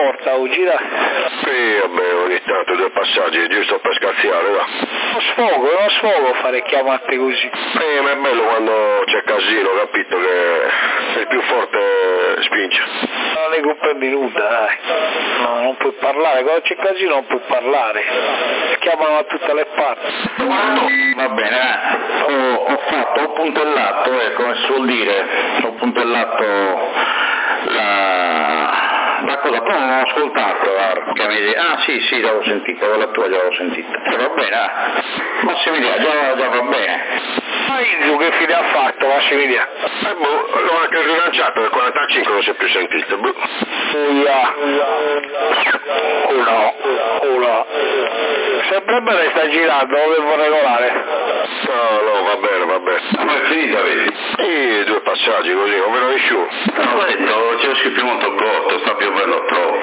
porta oggi, dai. Sì, vabbè, ogni tanto due passaggi, giusto per scazziare, va. Non sfogo fare chiamate così. Ma è bello quando c'è casino, capito, che il più forte spinge. Non ne comprendi nulla, dai. No, non puoi parlare, quando c'è casino non puoi parlare. Chiamano a tutte le parti. Va bene, ho puntellato, come si suol dire, ho puntellato la cosa, poi non ho ascoltato, che mi dice, sì, l'avevo sentita, la tua già l'avevo sentita. Va bene, Massimiliano, già va bene. Ma Inzu che fine ha fatto, Massimiliano? L'ho anche rilanciato, nel 45 non si è più sentito. Uno. Sempre bene sta girando, lo devo regolare. No, va bene. Ma è finita, vedi? Sì, due passaggi così, non ve lo riuscivo. Ho detto, c'è scritto molto corto, sta piovendo troppo.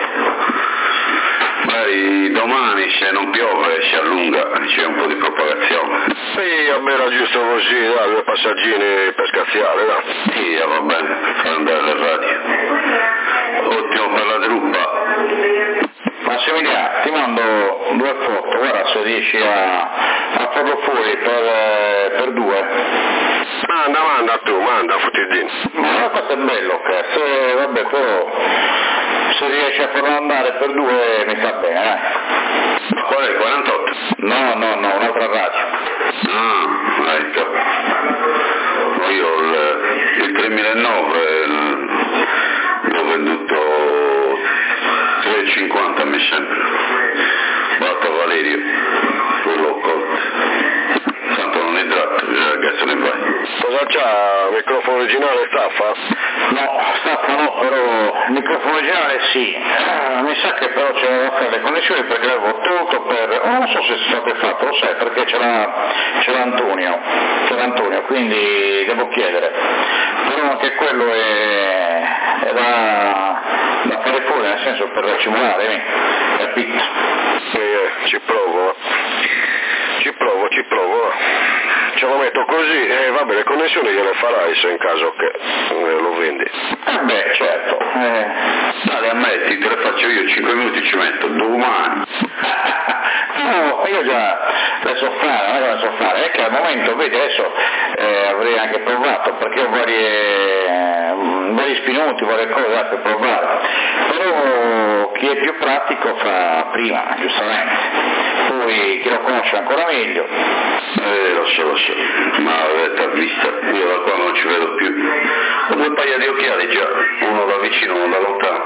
Magari domani se non piove si allunga, c'è un po' di propagazione. Sì, a me era giusto così, dai, due passaggini per scazziare, dai. Sì, va bene, fai andare la radio. Ottimo per la truppa. Massimiliano, ti mando due foto, guarda se riesci a farlo fuori per due. Manda tu, fotti il din. Ma questo è bello, se vabbè, però se riesci a farlo andare per due mi fa bene, Qual è il 48? No, un'altra radio. Ecco. Io il 3009 l'ho venduto 3,50 mi sembra. Vado Valerio, quello ho colto. Tanto non è tratto, ragazzi ne vai. Cosa c'ha? Microfono originale staffa? No, staffa no, però il microfono originale sì. Mi sa che però c'erano le connessioni perché l'avevo tolto non so se è stato fatto, lo sai, perché c'era Antonio, quindi devo chiedere. Però anche quello è da fare fuori, nel senso per simulare, capito? Ci provo. Ce lo metto così e vabbè, le connessioni gliele farai se in caso che lo vendi. Beh, certo. Dai, ammetti, te le faccio io, 5 minuti ci metto, domani. No, io già le so fare, è che al momento, vedi, adesso avrei anche provato, perché ho vari spinuti, varie cose per provare, però chi è più pratico fa prima, giustamente, poi chi lo conosce ancora meglio. Lo so, ma avete vista, io da qua non ci vedo più. Ho due paia di occhiali già, uno da vicino, uno da lontano.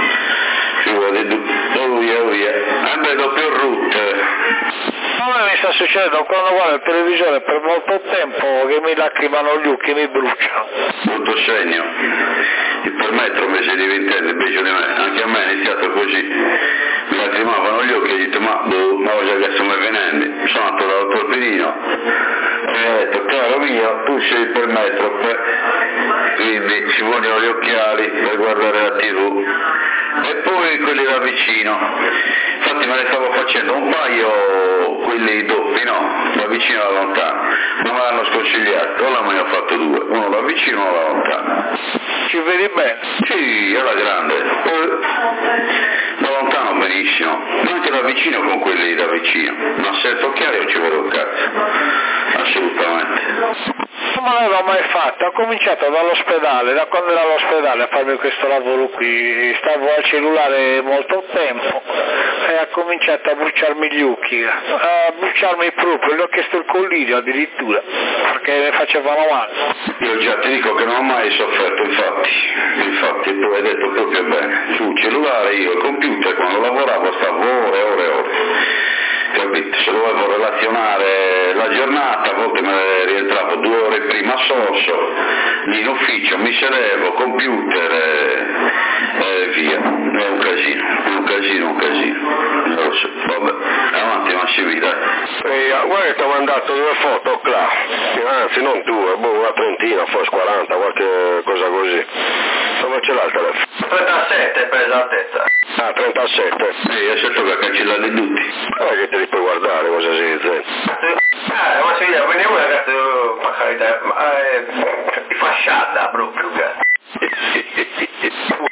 Vedo più rotte. A me mi sta succedendo quando guardo il televisore per molto tempo che mi lacrimano gli occhi, mi bruciano. Brutto segno. Il permetro invece di ventenne, invece di me, anche a me è iniziato così. Mi lacrimavano gli occhi e ho detto ma cosa che stiamo venendo? Sono andato dal torpedino e ho detto caro mio, tu sei il permetro, quindi ci vogliono gli occhiali per guardare la TV. E poi quelli da vicino, infatti me ne stavo facendo un paio, quelli doppi, no, da vicino e da lontano, ma me l'hanno sconsigliato, allora me ne ho fatto due, uno da vicino e uno da lontano. Ci vedi bene? Sì, alla grande, da lontano benissimo, ma anche da vicino con quelli da vicino, ma senza occhiali non ci vedo un cazzo, assolutamente. Non me l'avevo mai fatto, ho cominciato dall'ospedale, da quando ero all'ospedale a farmi questo lavoro qui, stavo al cellulare molto tempo e ha cominciato a bruciarmi gli occhi, a bruciarmi proprio, gli ho chiesto il collirio addirittura, perché mi facevano male. Io già ti dico che non ho mai sofferto, infatti tu hai detto proprio bene, sul cellulare io il computer quando lavoravo stavo ore e ore. Capito? Se dovevo relazionare la giornata, a volte me ne rientravo 2 ore prima a Sosso, lì in ufficio mi sedevo, computer e via. È un casino. Non lo so, vabbè, avanti Massimi, dai. Guarda che ti ho mandato 2 foto, là. Anzi, non 2, una trentina, forse 40, qualche cosa così. Dove ce l'ha il telefono? 37 per esattezza. 37. Io certo che cancellare tutti. Che te li puoi guardare, cosa si dice? Ma si vede, quindi una cazzo, per carità, di fasciata proprio, cazzo.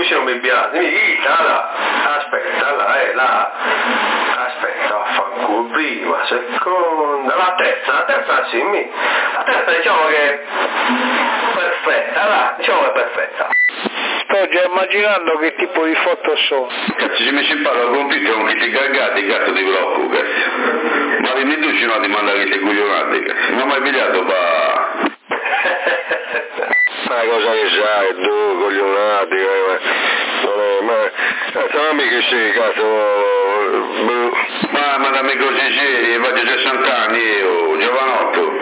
così non mi piace, aspetta, affanculo, prima, seconda, la terza sì, la terza diciamo che è perfetta, diciamo che è perfetta. Sto già immaginando che tipo di foto sono. Cazzo, ci metti in palla al computer con chi ti cagati, cazzo di blocco, cazzo. Ma mi dici no di mandare che ti coglionati, cazzo. Non ho mai pigliato Ma cosa che sai, tu, coglionati, sono mica sì, cazzo, Ma dammi così seri, faccio 60 anni io, giovanotto.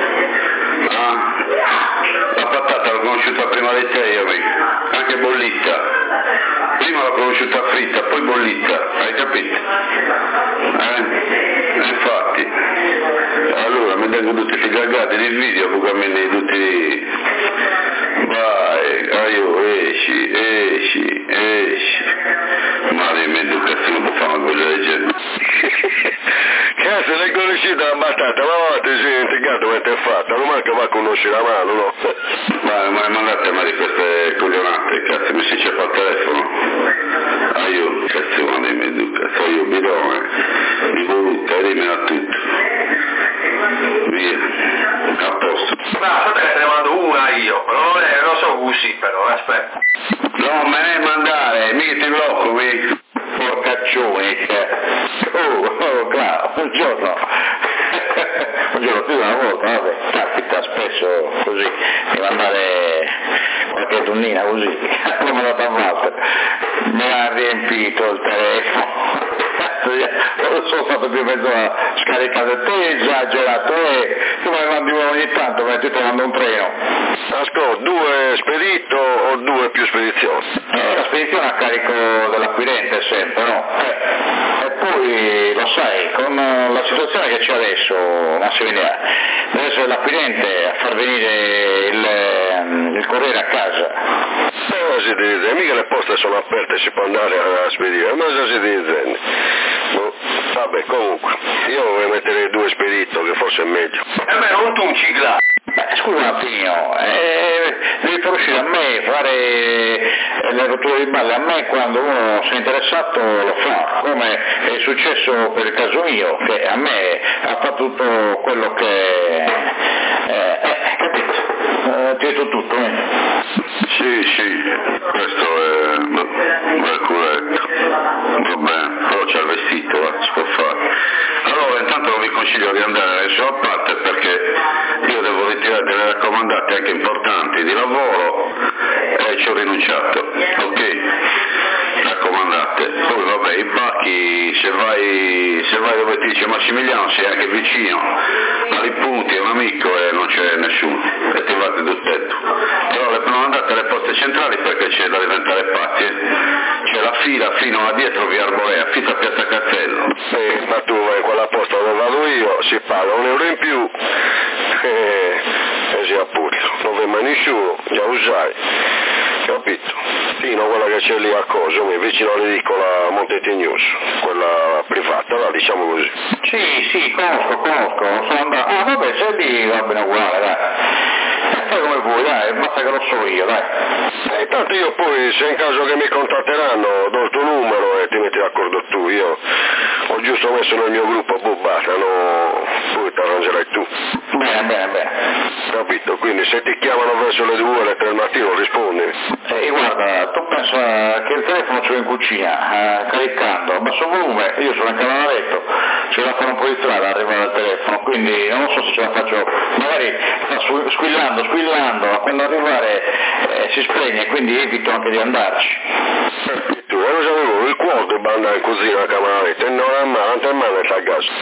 La patata l'ho conosciuta prima di te io, anche bollita. Prima l'ho conosciuta fritta, poi bollita, hai capito? Infatti. Allora mi tengo tutti questi cagati di video, pure a me tutti. Vai, io esci. Ma dimmi tu che non può fare una cosa del genere. Cazzo, l'hai conosciuta la batata, ma ti sei integrato mentre è fatta, non manca va a conoscere la mano, no? Ma mandate a me di queste coglionate, cazzo, mi si c'è fa il telefono. Io, cazzo, ma dimmi tu, cazzo, io bidone, mi voluta, elimina tutto. Via, a posto. No, aspetta che te ne mando una io, però non so così però, aspetta. No, me ne mandare, mica ti blocco qui. Porcaccioni, claro, un giorno più una volta, vabbè, capita spesso così, di mandare qualche tonnina così, l'ho mandato a volte, mi ha riempito il telefono. Non sono stato più mezz'ora scaricato, te esagerato, tu me ne mandi ogni tanto, ma ti mando un treno. Ascolta, 2 spedito o 2 più spedizioni? La spedizione a carico dell'acquirente sempre, no? E poi, lo sai, con la situazione che c'è adesso, Massimiliano, deve essere l'acquirente a far venire il corriere a casa. Si dice, mica le poste sono aperte, si può andare a spedire, ma cosa si dice? Vabbè, comunque, io vorrei mettere 2 spedito, che forse è meglio. Almeno un tuncicla. Scusa un attimo, devi far uscire a me, fare le rotture di balle, a me quando uno si è interessato lo fa, come è successo per il caso mio, che a me ha fatto tutto quello che... capito? Ti ho detto tutto, Sì, questo è corretto, va bene, però c'è il vestito, si può fare. Allora intanto vi consiglio di andare adesso a parte perché io devo ritirare delle raccomandate anche importanti di lavoro e ci ho rinunciato, ok? Raccomandate. Poi vabbè, i pacchi, se vai dove ti dice Massimiliano sei anche vicino, ai punti è un amico e non c'è nessuno, e ti fate tutto tetto. Però non andate alle poste centrali perché c'è da diventare pazzi, c'è la fila fino a dietro via Arborea, fino a Piazza Castello. Ma tu vai quella posta dove vado io, si paga €1 in più e si appunto, non vede mai nessuno, già lo sai, capito? Fino a quella che c'è lì a cosa, vicino all'edicola Montetignoso, quella privata, là, diciamo così. Sì, conosco, sono andato. Ah vabbè, se lì va bene uguale, dai. Fai come vuoi, dai, basta che lo so io, dai. Tanto io poi, se in caso che mi contatteranno, do il tuo numero e ti metti d'accordo tu, io ho giusto messo nel mio gruppo Bobbata, no? Poi ti arrangerai tu. Bene. Capito? Quindi se ti chiamano verso le 2 o le 3 del mattino rispondi. Guarda, tu pensa che il telefono ce l'ho in cucina, caricando, a basso volume, io sono in camera da letto, ce la fanno un po' di strada arrivare al telefono, quindi non so se ce la faccio, magari sta squillando, ma quando arrivare si spegne, quindi evito anche di andarci. Tu lo sapevo, il quadro deve andare in cucina a camera da letto e non a mano sta a gas.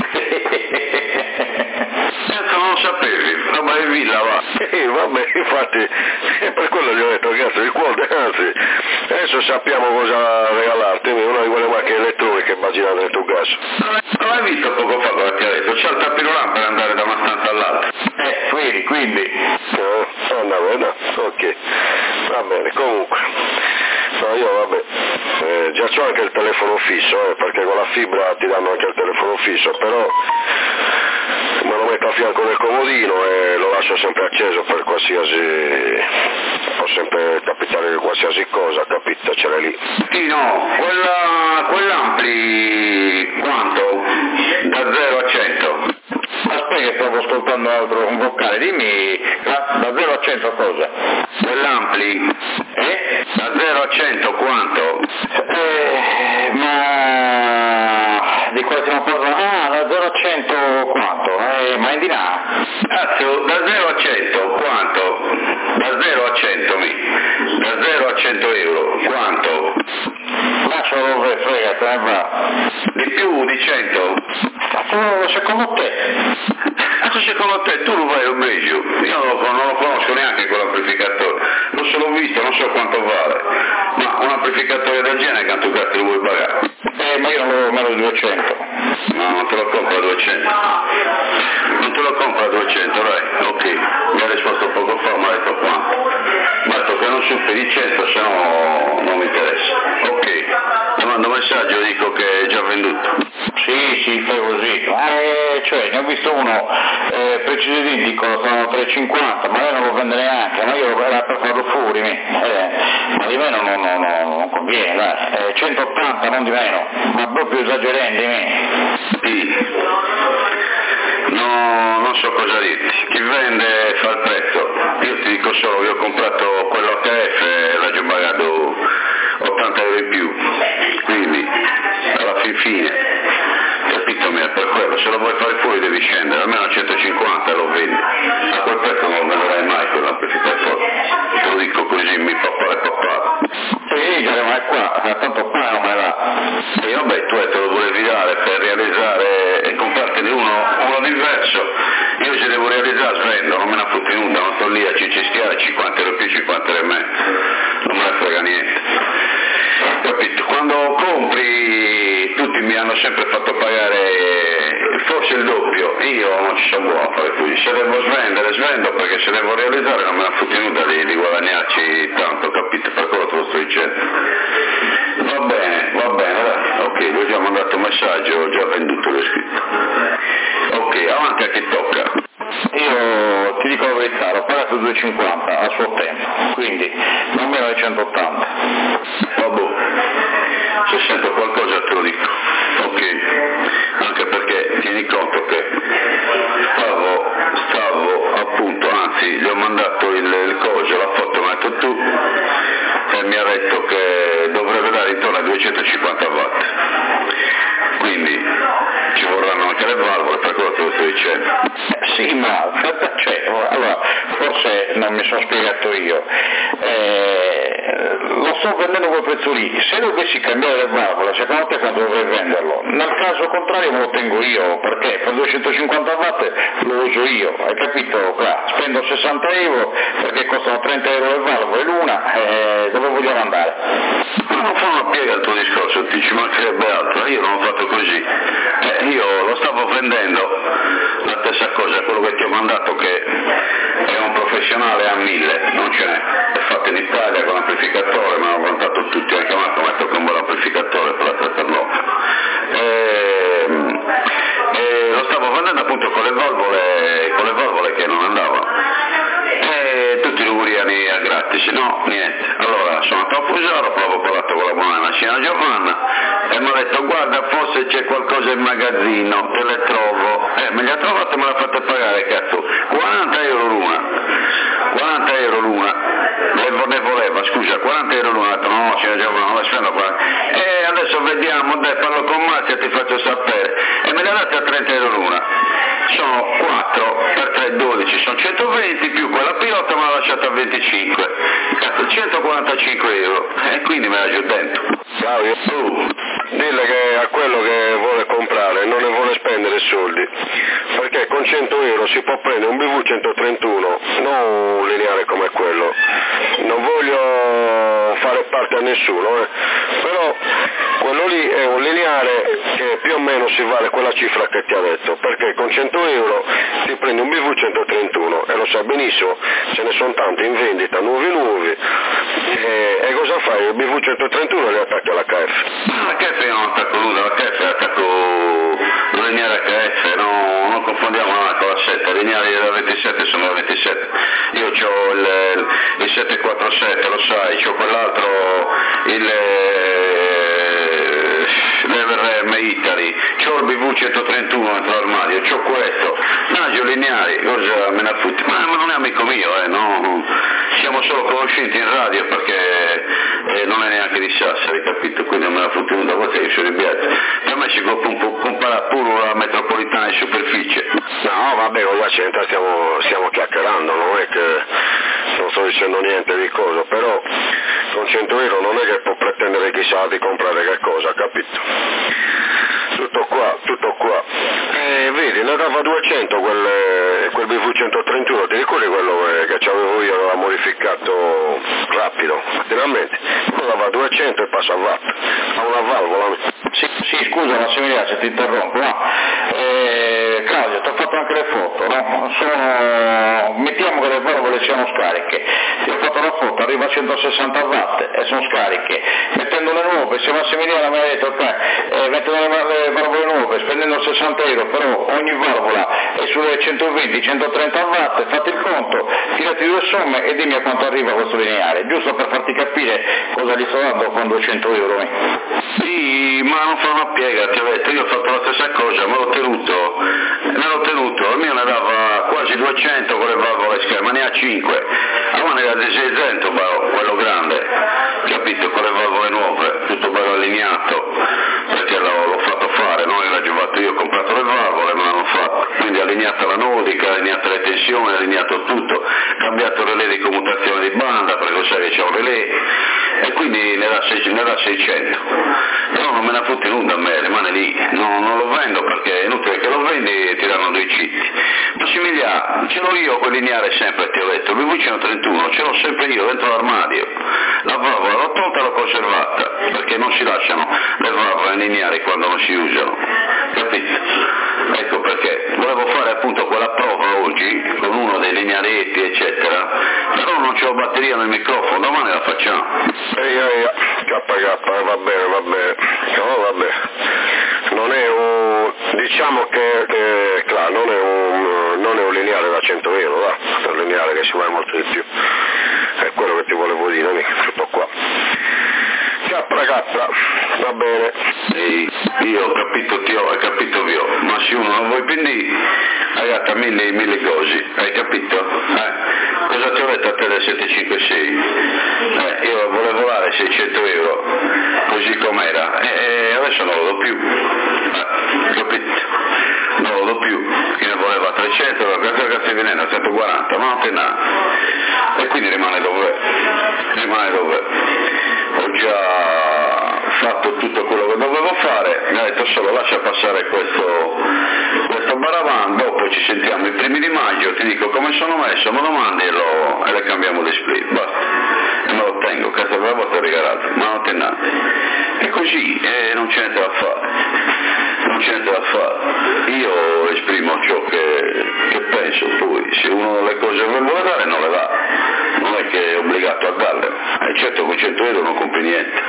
Non lo sapevi, ma è villa va. Vabbè, infatti, per quello gli ho detto, cazzo, il quadro, anzi, adesso sappiamo cosa regalarti, una di quelle macchine elettroniche bagginate nel tuo gas. Non l'hai visto poco fa cosa ti ha detto? C'è il tappirulano per andare da una stanza all'altra. Quindi. No, ok, va bene, comunque. No, io vabbè, già c'ho anche il telefono fisso, perché con la fibra ti danno anche il telefono fisso, però me lo metto a fianco del comodino e lo lascio sempre acceso per qualsiasi, può sempre capitare qualsiasi cosa, capito, ce l'hai lì. Sì, no, quell'ampli quanto? Da 0 a 100? Aspetta che stavo ascoltando un vocale, dimmi, da 0 a 100 cosa? Quell'ampli? Da 0 a 100 quanto? Ma di cosa stiamo parlando? Ah, da 0 a 100 quanto? Ma in di là? Cazzo, da 0 a 100 quanto? Da 0 a 100 da 0 a 100 euro quanto? Lascialo frega, te ne va. Di più di 100? Secondo te? Secondo te tu lo vai a Belgio? Io non lo conosco neanche quell'amplificatore, non se l'ho visto, non so quanto vale, ma un amplificatore del genere quanto cazzo lo vuoi pagare? Ma io non lo meno di 200. No, non te lo compro a 200. Non te lo compro a 200, dai, ok. Mi ha risposto poco fa, mi ha detto quanto. Mi ha detto che non superi di 100, se no non mi interessa. Ok, ti mando un messaggio, dico che è già venduto. Sì, fai così. Cioè, ne ho visto uno preciso identico, sono 3,50, ma lei non lo vende neanche, ma io era per farlo fuori, ma di meno non conviene, dai. 180, non di meno, ma proprio esagerando di me. Sì. No, non so cosa dirti, chi vende fa il prezzo, io ti dico solo che ho comprato quello HF e l'ho già pagato 80 euro in più, quindi alla fine, capito me, per quello, se lo vuoi fare fuori devi scendere, almeno a 150 lo vendi, a quel prezzo non lo venderai mai quell'amplificatore, te lo dico così, mi papà. Sì, ma è qua, tanto qua non me la... E vabbè, tu te lo volevi dare per realizzare e comprartene uno diverso, io se devo realizzare svendo, non me ne ha fottenuta, non sto lì a cicistiare 50 euro più, 50 euro in meno, non me ne frega niente. Capito? Quando compri tutti mi hanno sempre fatto pagare forse il doppio, io non ci sono buono a fare così, se devo svendere svendo, perché se devo realizzare non me la fottenuta di guadagnarci tanto, capito? Per quello te lo sto dicendo. Va bene, dai. Ok, vi ho già mandato un messaggio, ho già venduto lo scritto. Ok, avanti a chi tocca. Io ti dico la verità, l'ho pagato 2,50 a suo tempo, quindi non meno di 180. Vabbè, se sento qualcosa te lo dico, ok? Anche perché tieni conto che stavo appunto, anzi gli ho mandato il coso, la foto, mi ha detto tu, e mi ha detto che dovrebbe dare intorno a 250 watt. Quindi ci vorranno anche le valvole, per quello che lo sto dicendo. Sì, ma allora, forse non mi sono spiegato io. Lo sto vendendo quel prezzo lì, se dovessi cambiare le valvole, secondo te quando dovrei venderlo? Nel caso contrario me lo tengo io, perché per 250 watt lo uso io, hai capito? Qua spendo 60 euro perché costano 30 euro le valvole l'una, dove vogliamo andare? Ma non fa una piega il tuo discorso, ti ci mancherebbe altro, io non ho fatto così, io lo stavo vendendo, la stessa cosa, quello che ti ho mandato che è un professionale a 1000, non ce n'è, è fatto in Italia con l'amplificatore, ma hanno contato tutti, anche a me come detto che è un buon amplificatore per la 3x9. Lo stavo vendendo appunto con le valvole che non andavano. Tutti luguriani a gratis, no, niente. Allora sono andato a Fusaro, avevo parlato con la buona macina Giovanna e mi ha detto guarda forse c'è qualcosa in magazzino, te le trovo, me le ha trovate e me l'ha fatta pagare, cazzo, 40 euro l'una, ne voleva, scusa, 40 euro l'una, no, signor Giovanna, non la spendo qua, e adesso vediamo, dai, parlo con Marzia e ti faccio sapere, e me le ha date a 30 euro l'una. Sono 4 per 3, 12, sono 120 più quella pilota me l'ha lasciata a 25, 145 euro, e quindi me la giù dentro. Claudio, dille che a quello che vuole comprare non ne vuole spendere soldi, perché con 100 euro si può prendere un BV 131, non un lineare come quello. Non voglio fare parte a nessuno, però quello lì è un lineare che più o meno si vale quella cifra che ti ha detto, perché con 100 euro ti prendi un BV 131 e lo sai benissimo, ce ne sono tanti in vendita, nuovi, e cosa fai? Il BV 131 li attacchi alla KF. La KF non attacco nulla, la KF attacco il lineare HF, non confondiamo una cosa. 207, lo sai, c'ho quell'altro, l'Everm Italy, c'ho il BV131 dentro l'armadio, c'ho questo, Nagio Lineari, cosa me ne affutti? Ma non è amico mio, no? Siamo solo conoscenti in radio perché non è neanche di Sassari, capito? Quindi non me la fotti da voi che io sono in viaggio. Per me si compara pure la metropolitana in superficie. No, vabbè, con la Centra stiamo chiacchierando, non è che non sto dicendo niente di cosa, però con 100 euro non è che può pretendere chissà di comprare che cosa, capito? Tutto qua. Vedi, ne dava 200 quel BV131, ti ricordi quello che avevo io, l'aveva modificato rapido, finalmente, lo dava 200 e passa a watt, ha una valvola. Sì, scusa Massimiliano se ti interrompo, no? Claudio, ti ho fatto anche le foto, no? Mettiamo che le valvole siano scariche, ti ho fatto la foto, arriva a 160 watt e sono scariche, mettendo le nuove, se Massimiliano mi ha detto mettendo le valvole nuove, spendendo 60 euro, però ogni valvola è sulle 120-130 watt, fate il conto, tirati due somme e dimmi a quanto arriva questo lineare, giusto per farti capire cosa gli sto dando con 200 euro. Sì, ma non fa una piega, ti ho detto, io ho fatto la stessa cosa, me l'ho tenuto, il mio ne dava quasi 200 con le valvole scariche, ma ne ha 5, a me ne dà 600 quello grande, capito, con le valvole nuove, tutto bello allineato, perché l'ho fatto fare, non era giovato io, ho comprato le valvole, me l'hanno fatto, quindi allineata la nodica, allineata le tensioni, allineato tutto, cambiato il relè di commutazione di banda, perché lo sai che c'è un relè, e quindi ne dà 600, però non me ne ha fotti nulla a me, rimane lì, non lo vendo perché è inutile che lo vendi e ti danno dei citti. Massimiliano, ce l'ho io quel lineare sempre, ti ho detto, il BV131 ce l'ho sempre io dentro l'armadio, la valvola l'ho tolta e l'ho conservata, perché non si lasciano le valvole lineari quando non si usano, capito? Ecco perché volevo fare appunto quella prova oggi con uno dei linearetti eccetera, però non c'ho batteria nel microfono, domani la facciamo. KK, va bene, no vabbè, non è diciamo che claro, non è un lineare da 100 euro, va, è un lineare che ci vuole molto di più, è quello che ti volevo dire, mica, tutto qua. KK, va bene. Sì, io ho capito Tio, hai capito Vio, ma se uno non vuoi pendì, hai gatto mille cose, hai capito? Cosa ti ho detto a te del 756? Io volevo volare 600 euro, così com'era, e adesso non lo do più, capito? Non lo do più, chi ne voleva 300, la cazzo viene a 140, ma non te n'ha, e quindi rimane dov'è. Ho già fatto tutto quello che dovevo fare, mi ha detto solo lascia passare questo baravan, dopo ci sentiamo i primi di maggio, ti dico come sono messo, me lo mandi e le cambiamo di split, basta, e me lo tengo, cazzo avevo te regalato, ma non te n'ha, e così non c'è niente da fare, io esprimo ciò che penso, poi se uno le cose vuole dare non le dà, non è che è obbligato a darle, certo con 100 euro non compri niente,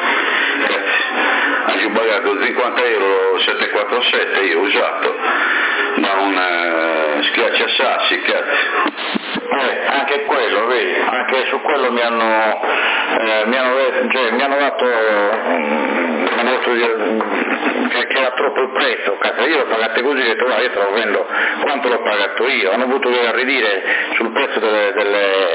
ho pagato 50 euro 747 io ho usato da un schiacciasassi, cazzo. Anche quello, vedi, anche su quello mi hanno dato che era troppo il prezzo, cazzo, io l'ho pagato così, ho detto guarda io te lo vendo quanto l'ho pagato io, hanno avuto che ridire sul prezzo del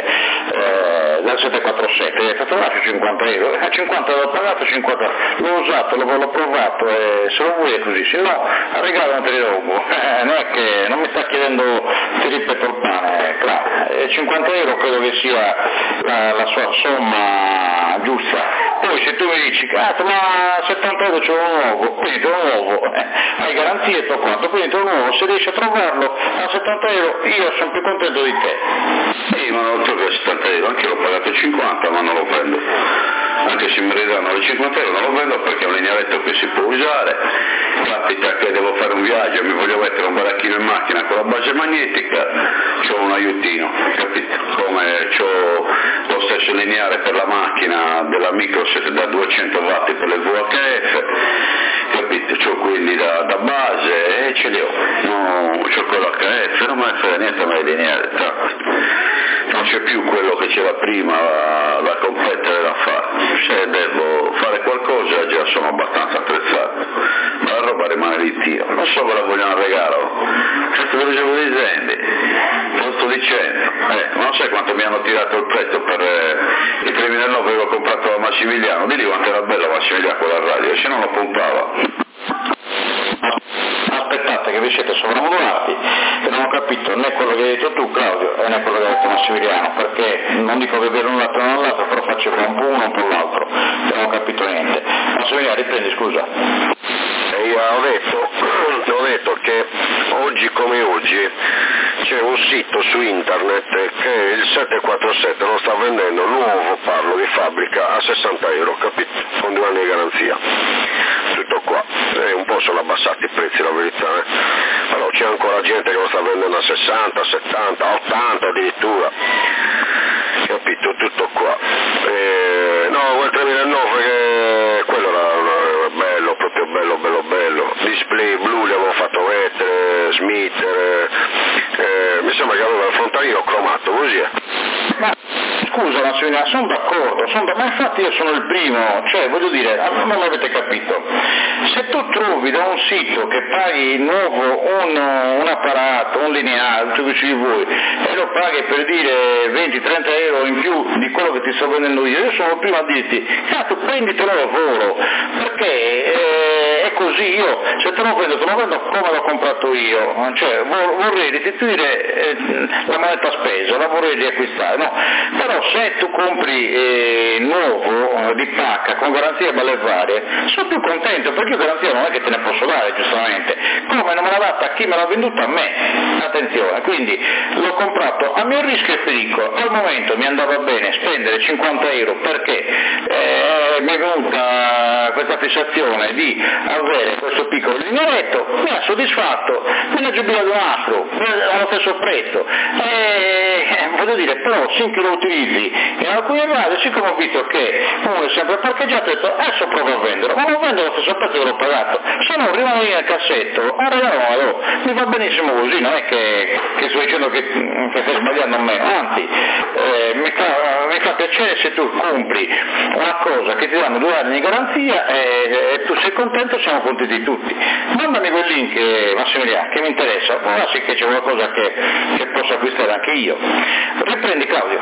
747, è stato lascio 50 euro, a 50 l'ho pagato, 50 l'ho usato, l'ho provato e se lo vuoi è così, se no al regalo non te li rubo, non è che non mi sta chiedendo ti ripeto il pane, claro. 50 euro credo che sia la sua somma giusta. Poi se tu mi dici cazzo ma 70 euro c'è un nuovo, quindi te lo nuovo, hai garanzie e quanto, quindi te lo nuovo, se riesci a trovarlo a 70 euro io sono più contento di te. Sì, ma non trovo 70 euro, anche l'ho pagato 50 ma non lo prendo, anche se mi ridanno le 50 euro non lo prendo perché è un lignaretto che si può usare, capita che devo fare un viaggio e mi voglio mettere un baracchino in macchina con la base magnetica, c'ho un aiutino, capito? Come c'ho lo stesso lineare per la macchina della Microset da 200 watt per le VHF, capito? C'ho quelli da base e ce li ho, no, c'ho quello HF, non me ne frega niente a me lineare, non c'è più quello che c'era prima da competere da fare. Se devo fare qualcosa già sono abbastanza attrezzato, ma la roba rimane lì, Dio. Non so cosa vogliono regalo. Questo ve lo stavo dicendo, lo sto dicendo. Non sai quanto mi hanno tirato il prezzo per i premi del 9 che ho comprato da Massimiliano. Di lì quanto era bello Massimiliano con la radio, se non lo puntava. Aspettate che vi siete sovramodulati e non ho capito né quello che hai detto tu Claudio né quello che ha detto Massimiliano, perché non dico che vedo un lato o l'altro, però faccio un po' uno un po' l'altro e non ho capito niente. Massimiliano, riprendi, scusa. Io ho detto che oggi come oggi c'è un sito su internet che il 747 lo sta vendendo nuovo, parlo di fabbrica, a 60 euro, capito? Con 2 anni di garanzia. Tutto qua. Un po' sono abbassati i prezzi, la verità. Però c'è ancora gente che lo sta vendendo a 60, 70, 80 addirittura. Capito? Tutto qua. No, quel 3009 che quello era bello, proprio bello. Display blu li avevo fatto mettere, Smith, mi sembra che aveva il frontalino cromato, così è. Ma scusa Massimiliano, sono d'accordo, ma infatti io sono il primo, cioè voglio dire, non l'avete capito. Se tu trovi da un sito che paghi nuovo un apparato, un lineare, tutto che ci vuoi, e lo paghi per dire 20-30 euro in più di quello che ti sto vendendo io sono il primo a dirti, cazzo prenditelo a lavoro, perché è così, io se te lo vendo come l'ho comprato io, cioè vorrei restituire la moneta spesa, la vorrei riacquistare, no? Però se tu compri nuovo di pacca con garanzia belle varie, sono più contento perché garanzia non è che te ne posso dare giustamente, come non me l'ha data chi me l'ha venduta a me, attenzione, quindi l'ho comprato a mio rischio e pericolo, al momento mi andava bene spendere 50 euro perché mi è venuta questa fissazione di avere questo piccolo linearetto, mi ha soddisfatto, me ne ho giubilato un altro, allo stesso prezzo, voglio dire, però finché lo utilizzi in alcuni radi, siccome ho visto che uno è sempre parcheggiato, ho detto adesso provo a venderlo, ma non vendo lo stesso prezzo che l'ho pagato, se no rimane lì nel cassetto, allora mi va benissimo così, non è che sto dicendo che stai sbagliando a me, anzi mi fa piacere se tu compri una cosa che ti danno 2 anni di garanzia e tu sei contento, siamo contenti tutti. Mandami quel link Massimiliano che mi interessa, ora sì che c'è qualcosa che posso acquistare anche io. Riprendi Claudio.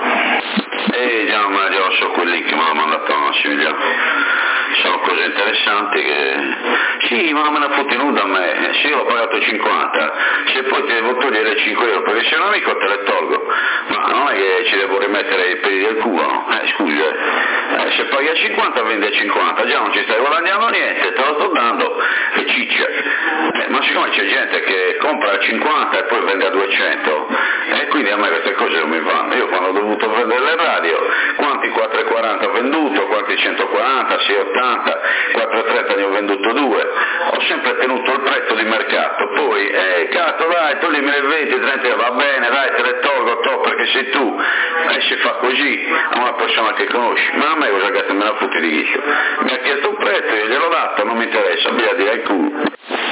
Già so quel link che me l'ha mandato Massimiliano. Sono cose interessanti che... Sì, ma me la fotti nuda a me, se io l'ho pagato 50, se poi ti devo togliere 5 euro, perché se un amico te le tolgo, ma non è che ci devo rimettere i peli del culo, no? Scusa, se paghi a 50 vendi a 50, già non ci stai guadagnando niente, te lo sto dando e ciccia. Ma siccome c'è gente che compra a 50 e poi vende a 200, e quindi a me queste cose non mi vanno. Io quando ho dovuto vendere le radio, quanti 4,40 ho venduto, quanti 140, 6,80, 4,30 ne ho venduto 2, ho sempre tenuto il prezzo di mercato, poi cazzo dai, toglimi le 20-30 va bene, dai te le tolgo, perché sei tu, si fa così a una persona che conosci, ma a me cosa che me la fotti di ghiccio, mi ha chiesto un prezzo, io gliel'ho dato, non mi interessa, via dire il culo.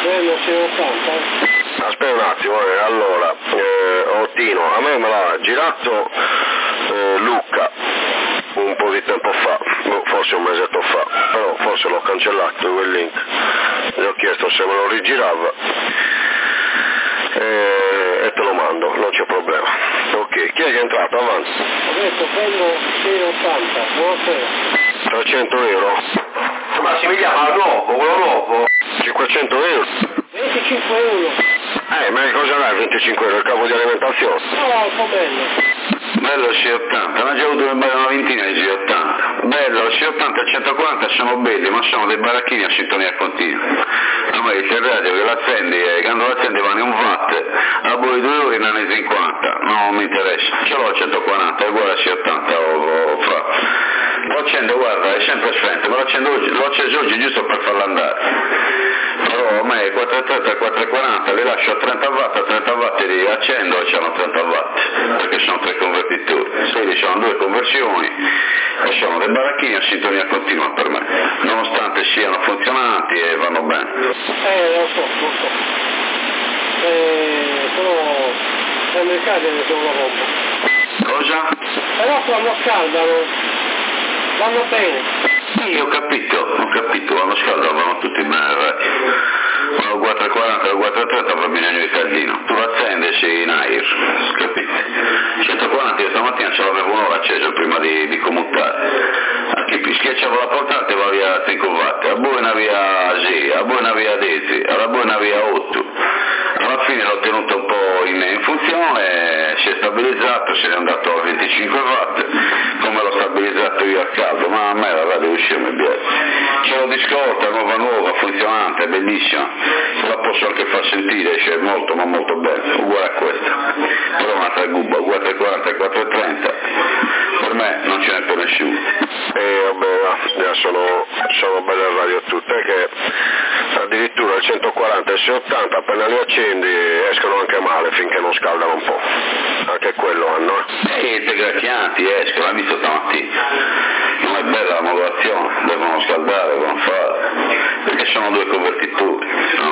Aspetta un attimo, allora, Ottino, a me me l'ha girato Luca un po' di tempo fa, forse un mesetto fa, però forse l'ho cancellato quel link, gli ho chiesto se me lo rigirava e te lo mando, non c'è problema. Ok, chi è che è entrato? Avanti. Ho detto quello 680, buonasera. 300 euro. Massimiliano, quello nuovo. 500 euro. 25 euro. Ma che cosa dai 25 euro? Il cavo di alimentazione? No, un po' bello. Bello C80, non c'è avuto una ventina di C80. Bello, C80 e 140 sono belli, ma sono dei baracchini a sintonia continua. A me c'è il radio che l'accendi e quando l'accendi va in un watt, a voi 2 ore non è 50, non mi interessa. Ce l'ho a 140, è uguale a C80 o fra. Lo accendo, guarda, è sempre spento, ma l'ho acceso oggi giusto per farlo andare. Però a me 430 e 440 li lascio a 30 watt li accendo e c'hanno 30 watt, perché sono 3 convertitori, quindi sono 2 conversioni e sono dei baracchini a sintonia continua per me, nonostante siano funzionanti e vanno bene. Lo so. Però ai mercati ne sono una bomba. Cosa? Però quando scaldano vanno bene. Sì, ho capito, quando scaldano vanno tutti bene. Quando 440 o 430 va bene il caldino. Tu l'accendi sei in air, capito? 140 io stamattina ce l'avevo un'ora acceso prima di commutare. Chi schiacciava la portata va via 5 watt, a buona via 6, a buona via 10, alla buona via 8. Alla fine l'ho tenuto un po' in funzione, si è stabilizzato, se n'è andato a 25 watt, come l'ho stabilizzato io a caldo, ma a me la radio uscì mi piace. Ce l'ho di scorta, nuova, funzionante, bellissima, la posso anche far sentire, c'è molto ma molto bene, uguale a questa. Però un'altra gubba, 440 e 430, per me non ce n'è per nessuno. Vabbè, sono belle radio tutte, che addirittura il 140 e il 680 appena li accendi escono anche male finché non scaldano un po', anche quello hanno. Integratianti escono, hai visto stamattina, non è bella la modulazione, devono scaldare, devono fare, perché sono due convertitori,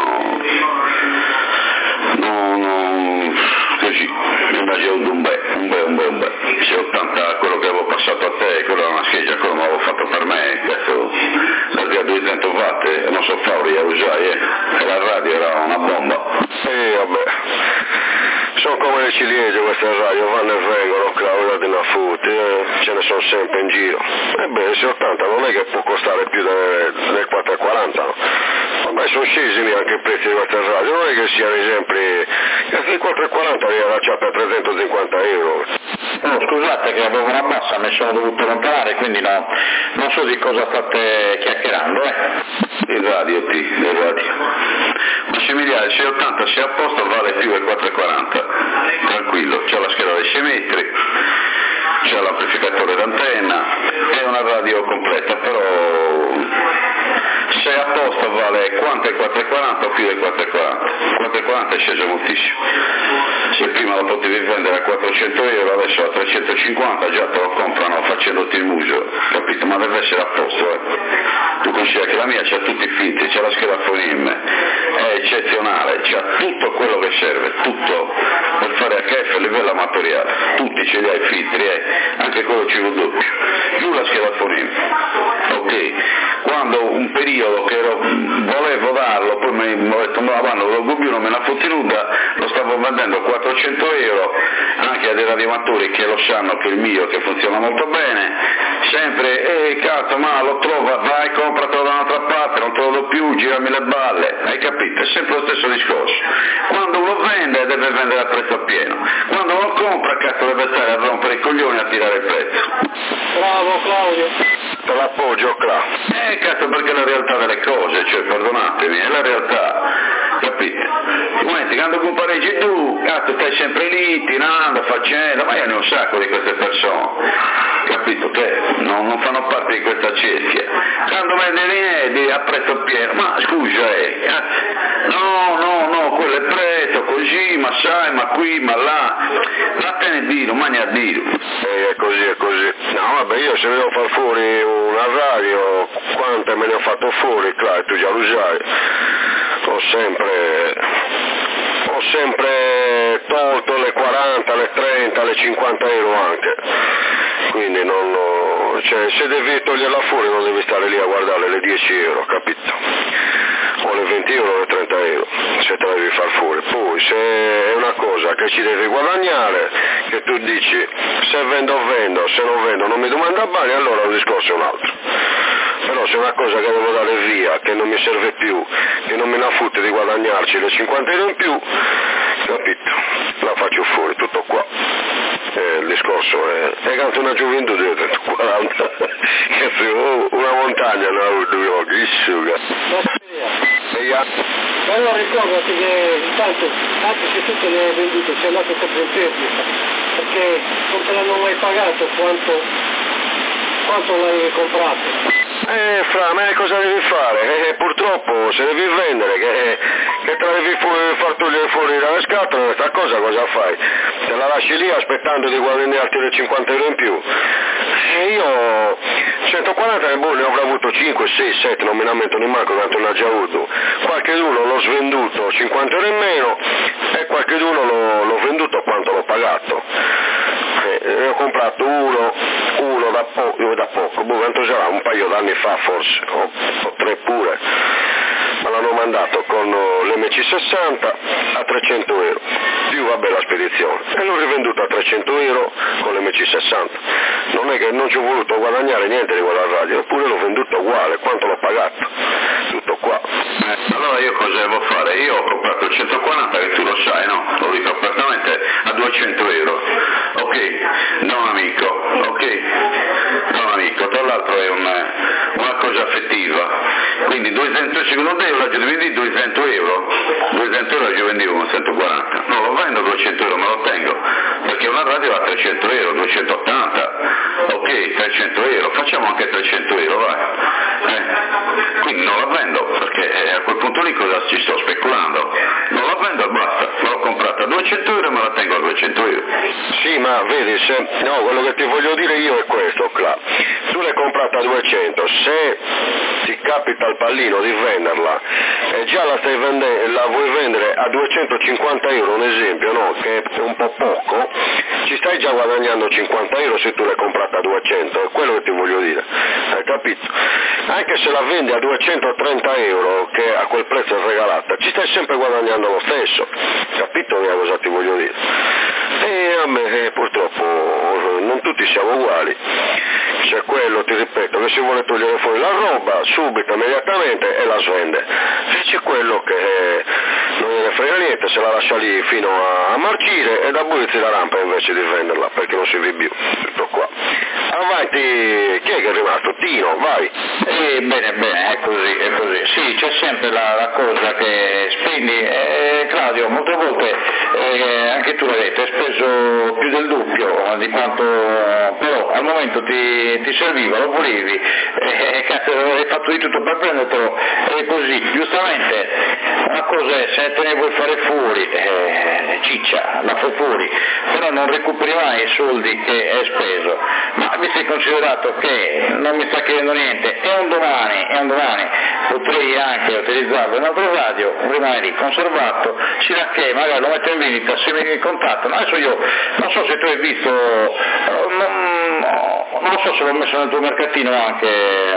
così, mi immagino un bel, 680 quello che avevo passato a te, quello era una scheggia, quello me l'avevo fatto per me, questo la via 200 watt, non so fare a usare, e la radio era una bomba. Vabbè, sono come le ciliegie queste radio, vanno e vengono, Claudia di Nafuti, ce ne sono sempre in giro. Ebbene, il 680 non è che può costare più del 440, no? Ormai sono scesi lì anche i prezzi di queste radio, non è che siano esempi, il 440 li ha lasciati a 350 euro. No, scusate che avevo una bassa, mi sono dovuto allontanare, quindi non so di cosa state chiacchierando, Il radio. Massimiliano, il 680 se è a posto vale più del 440, tranquillo, c'è la scheda dei 6 metri, c'è l'amplificatore d'antenna, è una radio completa, però se è a posto vale quanto il 440 o più del 440. Il 440 è sceso moltissimo, se prima lo potevi vendere a 400 euro adesso a 350 già te lo comprano facendoti il muso, capito? Ma deve essere a posto, Tu considera che la mia c'ha tutti i filtri, c'ha la scheda FONIM, è eccezionale, c'ha tutto quello che serve, tutto per fare HF a livello amatoriale, tutti ce li ha i filtri, anche quello CV2, più la scheda FONIM. Ok, quando un periodo che volevo darlo, poi mi ho detto ma vanno, lo gubbio non me la fotti nuda, lo stavo vendendo a 400 euro, anche a dei radioamatori che lo sanno che il mio che funziona molto bene, sempre, cazzo ma lo trova, vai compratelo da un'altra parte, non te lo do più, girami le balle, hai capito? È sempre lo stesso discorso. Quando uno vende deve vendere a prezzo pieno, quando lo compra cazzo deve stare a rompere i coglioni e a tirare il prezzo. Bravo Claudio. Te l'appoggio, Cla. Cazzo, perché è la realtà delle cose, cioè perdonatemi, è la realtà, capite? Quando compareggi tu, cazzo, stai sempre lì, tirando, facendo, ma io ne ho un sacco di queste persone, capito? Che non fanno parte di questa cerchia. Quando vende a prezzo pieno, ma scusa, no, quello è prezzo, così, ma sai, ma qui, ma là, vattene Dio, mani a Dio. È così. No, vabbè, io se devo far fuori una radio, quante me ne ho fatto fuori, Cla, tu già lo sai, ho sempre tolto le 40, le 30, le 50 euro anche, quindi se devi toglierla fuori non devi stare lì a guardare le 10 euro, capito? O le 20 euro o le 30 euro, se te la devi far fuori. Poi se è una cosa che ci devi guadagnare, che tu dici se vendo, se non vendo non mi domanda bene, allora il discorso è un altro. Però se è una cosa che devo dare via, che non mi serve più, che non me ne fotte di guadagnarci le 50 euro in più, capito? La faccio fuori, tutto qua. Il discorso è che una gioventù di 40, che una montagna, no, due suga. Però ricordati che intanto, anche se tu te le hai vendute, sei andato sempre in perdita, perché non te l'hanno mai pagato quanto l'hai comprato. Fra me cosa devi fare? Purtroppo se devi vendere, che te la devi far togliere fuori dalle scatole, questa cosa fai? Te la lasci lì aspettando di guadagnarti le 50 euro in più? E io 140 ne avrò avuto 5, 6, 7, non me ne lamento neanche quanto ne ho già avuto. Qualcheduno l'ho svenduto 50 euro in meno e qualcheduno l'ho venduto quanto l'ho pagato. ne ho comprato uno da poco, quanto sarà, un paio d'anni fa forse, o 3 pure, me l'hanno mandato con l'MC60 a 300 euro, più vabbè la spedizione, e l'ho rivenduto a 300 euro con l'MC60, non è che non ci ho voluto guadagnare niente di quella radio, eppure l'ho venduto uguale, quanto l'ho pagato, tutto qua. Allora io cosa devo fare? Io ho comprato il 140 che tu lo sai, no? Lo dico apertamente a 200 euro, ok? Da un amico, ok? Da un amico, tra l'altro è una cosa affettiva, quindi 200, secondo te io oggi devi dire 200 euro? 200 euro io vendevo con 140, no, lo vendo a 200 euro, me lo tengo, perché una radio va a 300 euro, 280, ok, 300 euro, facciamo anche 300 euro, vai. Quindi non la vendo, perché a quel punto lì cosa ci sto speculando? Non la vendo e basta, me l'ho comprata a 200 euro e me la tengo a 200 euro. Sì, ma vedi, no, quello che ti voglio dire io è questo, Cla. Tu l'hai comprata a 200, se ti capita il pallino di venderla e già la vuoi vendere a 250 euro, un esempio, no? Che è un po' poco, ci stai già guadagnando 50 euro se tu l'hai comprata a 200, è quello che ti voglio dire, hai capito? Anche se la vendi a 230 euro, che a quel prezzo è regalata, ci stai sempre guadagnando lo stesso, capito cosa ti voglio dire? E a me purtroppo non tutti siamo uguali, c'è quello, ti ripeto, che si vuole togliere fuori la roba subito, immediatamente, e la svende, e c'è quello che non gliene frega niente, se la lascia lì fino a marcire e da burizzi la rampa invece di venderla, perché non si vive più, tutto qua. Avanti, chi è che è rimasto? Tino, vai. Bene, è così. Sì, c'è sempre la cosa che spendi, Claudio, molte volte anche tu l'hai detto, hai speso più del doppio di quanto però al momento ti serviva, lo volevi, cazzo, hai fatto di tutto per prendertelo, e così, giustamente, una cosa è, se te ne vuoi fare fuori, ciccia, la fai fuori, però non recuperi mai i soldi che hai speso, ma avete considerato che non mi sta chiedendo niente, e un domani potrei anche utilizzarlo in un'altra radio, rimane lì conservato, sino che magari lo metto in vendita, se mi contattano. Adesso io non so se tu hai visto, non so se l'ho messo nel tuo mercatino anche,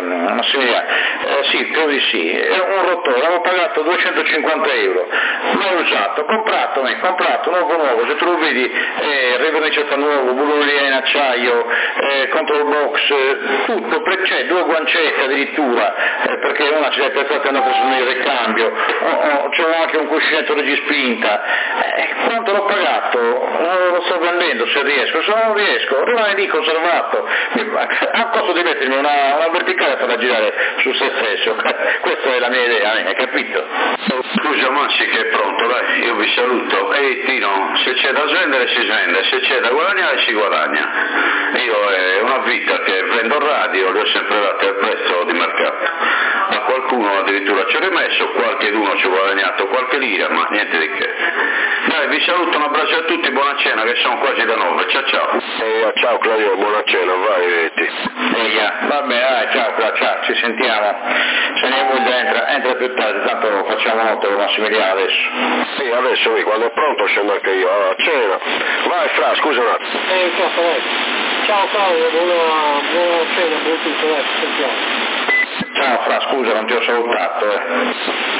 sì, credo di sì, è un rotore, l'avevo pagato 250 euro, mai usato, comprato nuovo, se tu lo vedi, riverniciato nuovo, bulloneria in acciaio, control box, tutto, c'è 2 guancette addirittura, perché una ce l'hai pensata e un'altra sono il ricambio, c'è anche un cuscinetto regispinta, quanto l'ho pagato? Lo sto vendendo se riesco, se non riesco rimane lì conservato, a costo di mettermi una verticale per girare su se stesso, questa è la mia idea, hai capito? Scusa Massi che è pronto, dai, io vi saluto. Ehi Tino, se c'è da svendere si svende, se c'è da guadagnare si guadagna. Io è una vita che vendo radio, le ho sempre date al prezzo di mercato. A qualcuno addirittura ci ho rimesso, qualcheduno ci ho guadagnato qualche lira, ma niente di che. Dai, vi saluto, un abbraccio a tutti, buona cena, che sono quasi da 9, ciao. Ciao Claudio, buona cena, vai, vedi. Va bene, ciao, ci sentiamo. Se ne vuoi entra più tardi, tanto facciamo notte con Massimiliano adesso. Sì, adesso quando è pronto scendo anche io a cena. Vai Fra, scusa un attimo. Ciao Claudio, buona cena, buon tutto, sentiamo. Ciao Fra, scusa, non ti ho salutato. Non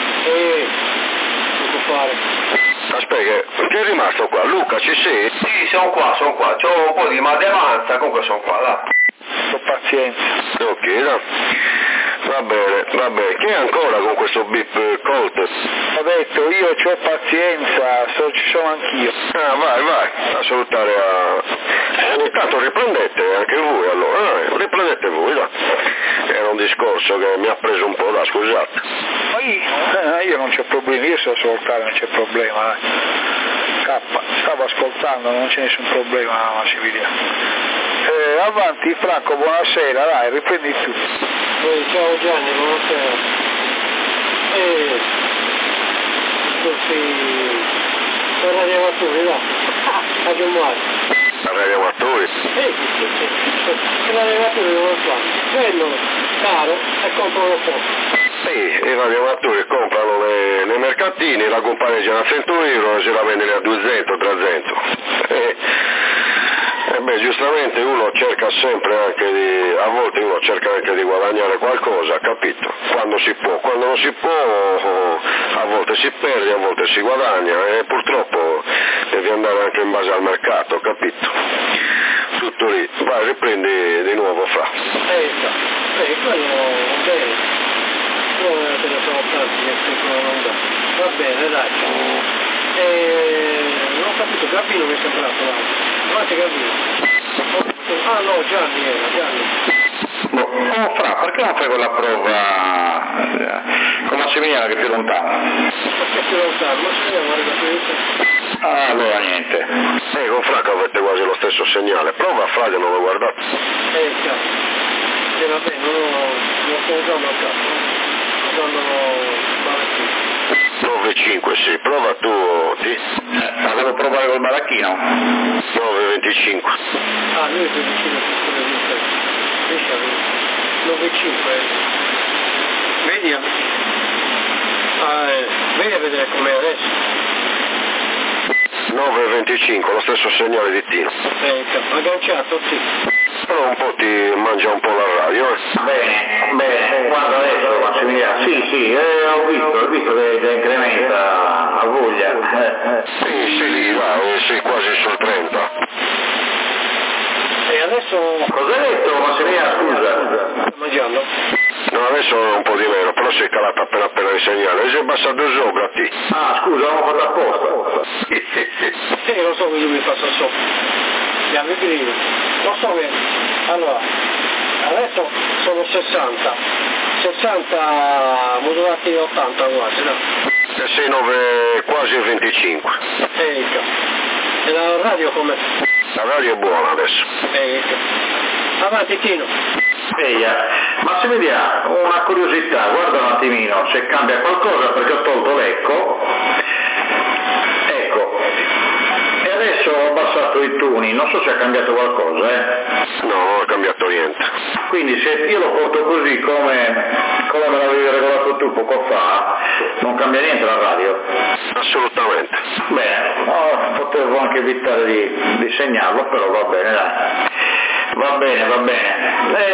può fare. Aspetta, chi è rimasto qua? Luca, ci sei? Sì, sono qua, c'ho un po' di mademanza, comunque sono qua, là. Ho pazienza. Ok, no. Va bene. Chi è ancora con questo bip Colt? Ho detto, io ho pazienza, ci sono anch'io. Vai, a salutare ogni tanto riprendete anche voi allora, riprendete voi, dai. Era un discorso che mi ha preso un po', scusate. Ma io non c'ho problemi, io so ascoltare, non c'è problema, stavo ascoltando, non c'è nessun problema, Massimiliano. Avanti Franco, buonasera, dai, riprendi tu. Ciao Gianni, buonasera. Per radioamatori, dai. Radioamatori. Radioamatori? Per radioamatori non lo fanno. Vendono caro e comprano poco. Sì, i radioamatori comprano nei mercatini, la companeggiano a 100 euro e se la vendono a 200, 300. Giustamente uno cerca sempre anche a volte uno cerca anche di guadagnare qualcosa, capito? Quando si può, quando non si può a volte si perde, a volte si guadagna e purtroppo devi andare anche in base al mercato, capito? Tutto lì, vai, riprendi di nuovo Fra. Quello va bene. Ce ne sono tanti che non dà. Va bene, dai. Non ho capito, Gabino mi è sembrato l'altro. Guardate Gabino. Ah no, Gianni era. Oh Fra, perché non fai quella prova con Massimiliano che è più lontano? Perché è più lontano? Massimiliano arriva più. Ah, allora niente. Con Fra che avete quasi lo stesso segnale, prova Fra che non lo guardate. Cazzo. Vabbè, non sto usando il capo. Usando Baracchino. 9,5 sì, prova tu Ti. Ma devo provare col baracchino? 9,25. Ah, lui è più vicino a questo che dice. Invece 9,5. Vedi? Vedi a vedere com'è adesso. 9,25, lo stesso segnale di Tino. Agganciato, sì. Però un po' ti mangia un po' la radio, Bene, guarda adesso Massimiliano, sì, ho visto che incrementa a voglia. Sì, lì, va, sei quasi sul 30. E adesso... Cosa hai detto Massimiliano, scusa? Sto mangiando? No, adesso un po' di meno, però sei calato appena il segnale, sei abbassato sopra, Ti. Ah, scusa, l'ho fatto apposta. Sì, lo so che lui mi passa sopra. Andiamo in griglia. Lo so che... Allora, adesso sono 60 modulati 80 quasi, no? E sei 9, quasi 25. E la radio com'è? La radio è buona adesso. Avanti Tino. Massimiliano, una curiosità, guarda un attimino se cambia qualcosa perché ho tolto l'ecco. Ecco. E adesso ho abbassato i tuning, non so se ha cambiato qualcosa, No, non ha cambiato niente. Quindi se io lo porto così come me l'avevi regolato tu poco fa, non cambia niente la radio? Assolutamente. Bene, potevo anche evitare di segnarlo, però va bene, dai. Va bene.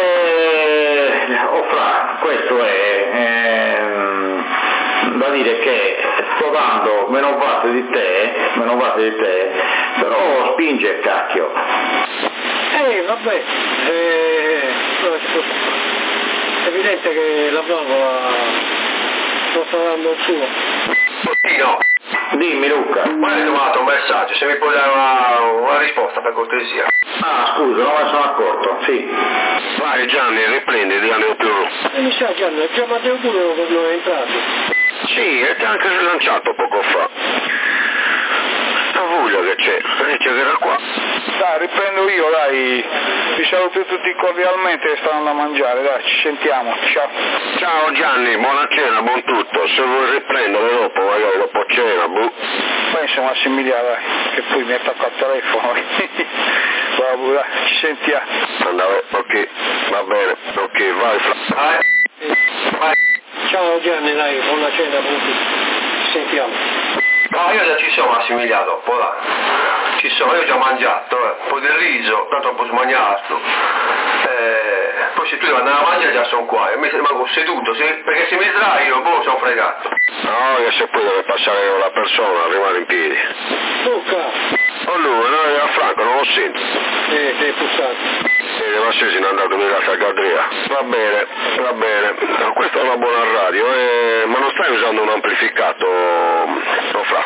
Fra, questo è da dire che sto dando meno watt di te, però spinge il cacchio. Vabbè, cosa ci può fare? È evidente che la valvola non sta dando il suo. Tino, Dimmi Luca. Ma hai trovato un messaggio, se mi puoi dare una risposta per cortesia. Ah, scusa, non me ne sono accorto, sì. vai Gianni, riprendi di Aneo Più. Mi sa Gianni, già Matteo pure non è entrato. Sì, è anche rilanciato poco fa. La voglia che c'è era qua. Dai, riprendo io, dai. Vi saluto tutti cordialmente e stanno a mangiare, dai, ci sentiamo, ciao. Ciao Gianni, buona cena, buon tutto. Se vuoi riprendere dopo, magari dopo cena, Penso Massimiliano, dai, che poi mi attacco al telefono. Vabbè, dai, ci sentiamo. Andava, ok, va bene, ok, vai Fra. Vai. Ciao Gianni, dai, buona cena, buon ci sentiamo. No, io già ci sono Massimiliano, poi là. Ci sono, io ho già mangiato, un po' di riso, tanto posso mangiarlo. Poi se tu devi andare a mangiare già sono qua, e mi rimango seduto, perché se mi sdraio, sono fregato. No, che se poi deve passare con la persona, rimane in piedi. Luca! Oh lui, no, era Franco, non lo sento. Sei pussato. Ma se se n'è andato nella Sagadria. Va bene. No, questa è una buona radio, ma non stai usando un amplificato, no Fra?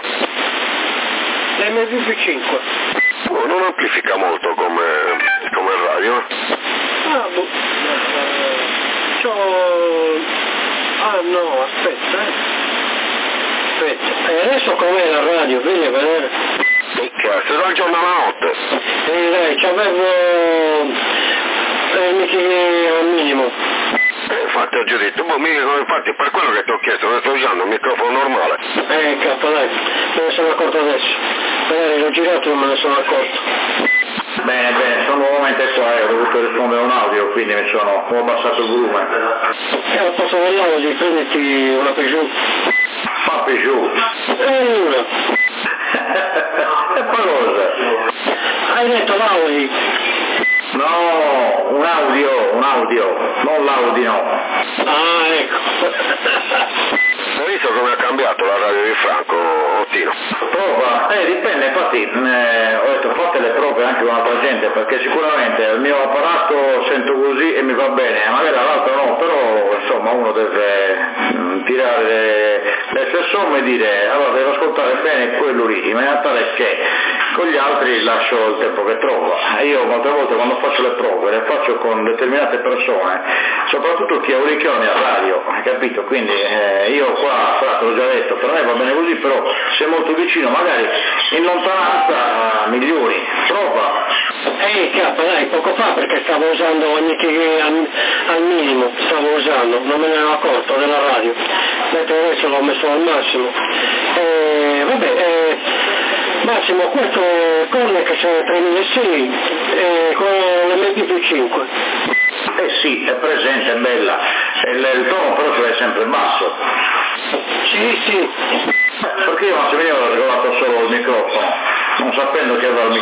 L'MVP5. Oh, non amplifica molto come radio. Ah, no, aspetta. E adesso com'è la radio? Vieni a vedere. Che cazzo, dal giorno alla notte. Dai, c'avevo al minimo. Infatti ho già detto, infatti per quello che ti ho chiesto, non sto usando un microfono normale. Cazzo, dai, me ne sono accorto adesso. Magari l'ho girato e non me ne sono accorto. Bene, sono nuovamente qua e ho dovuto rispondere a un audio, quindi ho abbassato il volume. Al posto dell'audio prenditi una Peugeot. Fa Peugeot. Una. E poi cosa? hai detto l'Audi? No, un audio, non l'Audino. Ah, ecco. Hai visto come ha cambiato la radio di Franco, Ottino? Prova? Dipende, infatti ho detto fate le prove anche con altra gente, perché sicuramente il mio apparato sento così e mi va bene, magari l'altro no, però insomma uno deve tirare le sue somme e dire allora devo ascoltare bene quello lì, in maniera tale che con gli altri lascio il tempo che trovo. Io molte volte quando faccio le prove le faccio con determinate persone, soprattutto chi ha orecchioni a radio, hai capito? Quindi io qua, te l'ho già detto, per me va bene così, però se molto vicino magari in lontananza migliori, prova. Cazzo, dai, poco fa perché stavo usando ogni che al minimo, non me ne ero accorto della radio, mentre adesso l'ho messo al massimo. Massimo, questo è Connex 3006 con l'MP5. Sì, è presente, è bella, il tono però è sempre basso. Sì. Perché io ho regolato solo il microfono, non sapendo che aveva